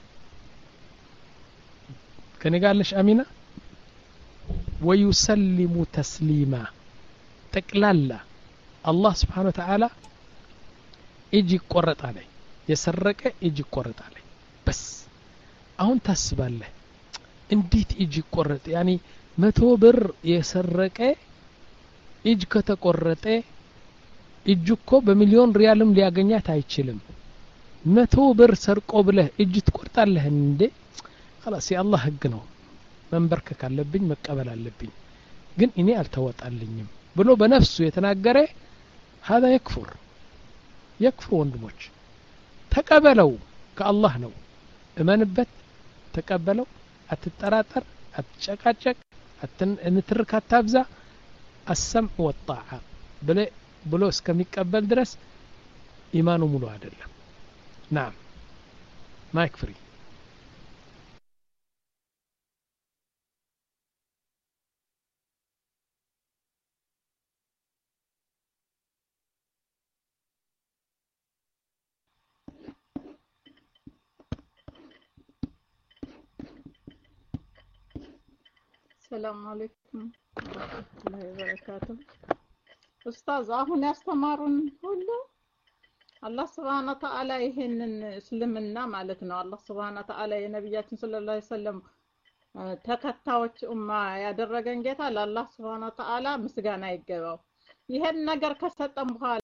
ከኔ ጋር ለሽ አሚና ويسلم تسليما ጠቅላላ አላህ Subhanahu Wa Ta'ala እጅ ይቆረጣል የሰረቀ እጅ ይቆረጣል በስ አሁን ታስባለህ እንዴት እጅ ይቆረጥ ያኒ መቶ ብር የሰረቀ እጅ ከተቆረጠ እጅ እኮ በሚሊዮን ሪያልም ሊያገኛት አይችልም መቶ ብር ሰርቆ ብለህ እጅ ትቆርጣለህ እንዴ خلاص የአላህ ህግ ነው መንበርከክ አለብኝ መቀበል አለብኝ ግን እኔ አልተወጣልኝም ብሎ በነፍሱ የተናገረ هذا يكفر يكفر ወንድሞች ተቀበለው ከአላህ ነው እመንበት ተቀበለው አትጠራጠር አትጨቃጨቅ አትንትርክ አታብዛ السمع والطاعة ብለ ብሎ እስከሚቀበል ድረስ ኢማኑ ሙሉ አይደለም نعم ማይክ ፍሪ السلام عليكم ورحمة الله وبركاته أستاذ አሁን ያስተማሩን ሁሉ አላህ Subhanahu Wa Ta'ala ይሄንን እስልምና ማለት ነው አላህ Subhanahu Wa Ta'ala የነብያችን ሰለላሁ ዐለይሂ ወሰለም ተከታዮች ኡማ ያደረገን ጌታ ለአላህ Subhanahu Wa Ta'ala ምስጋና ይገባው ይሄን ነገር ከሰጠን በኋላ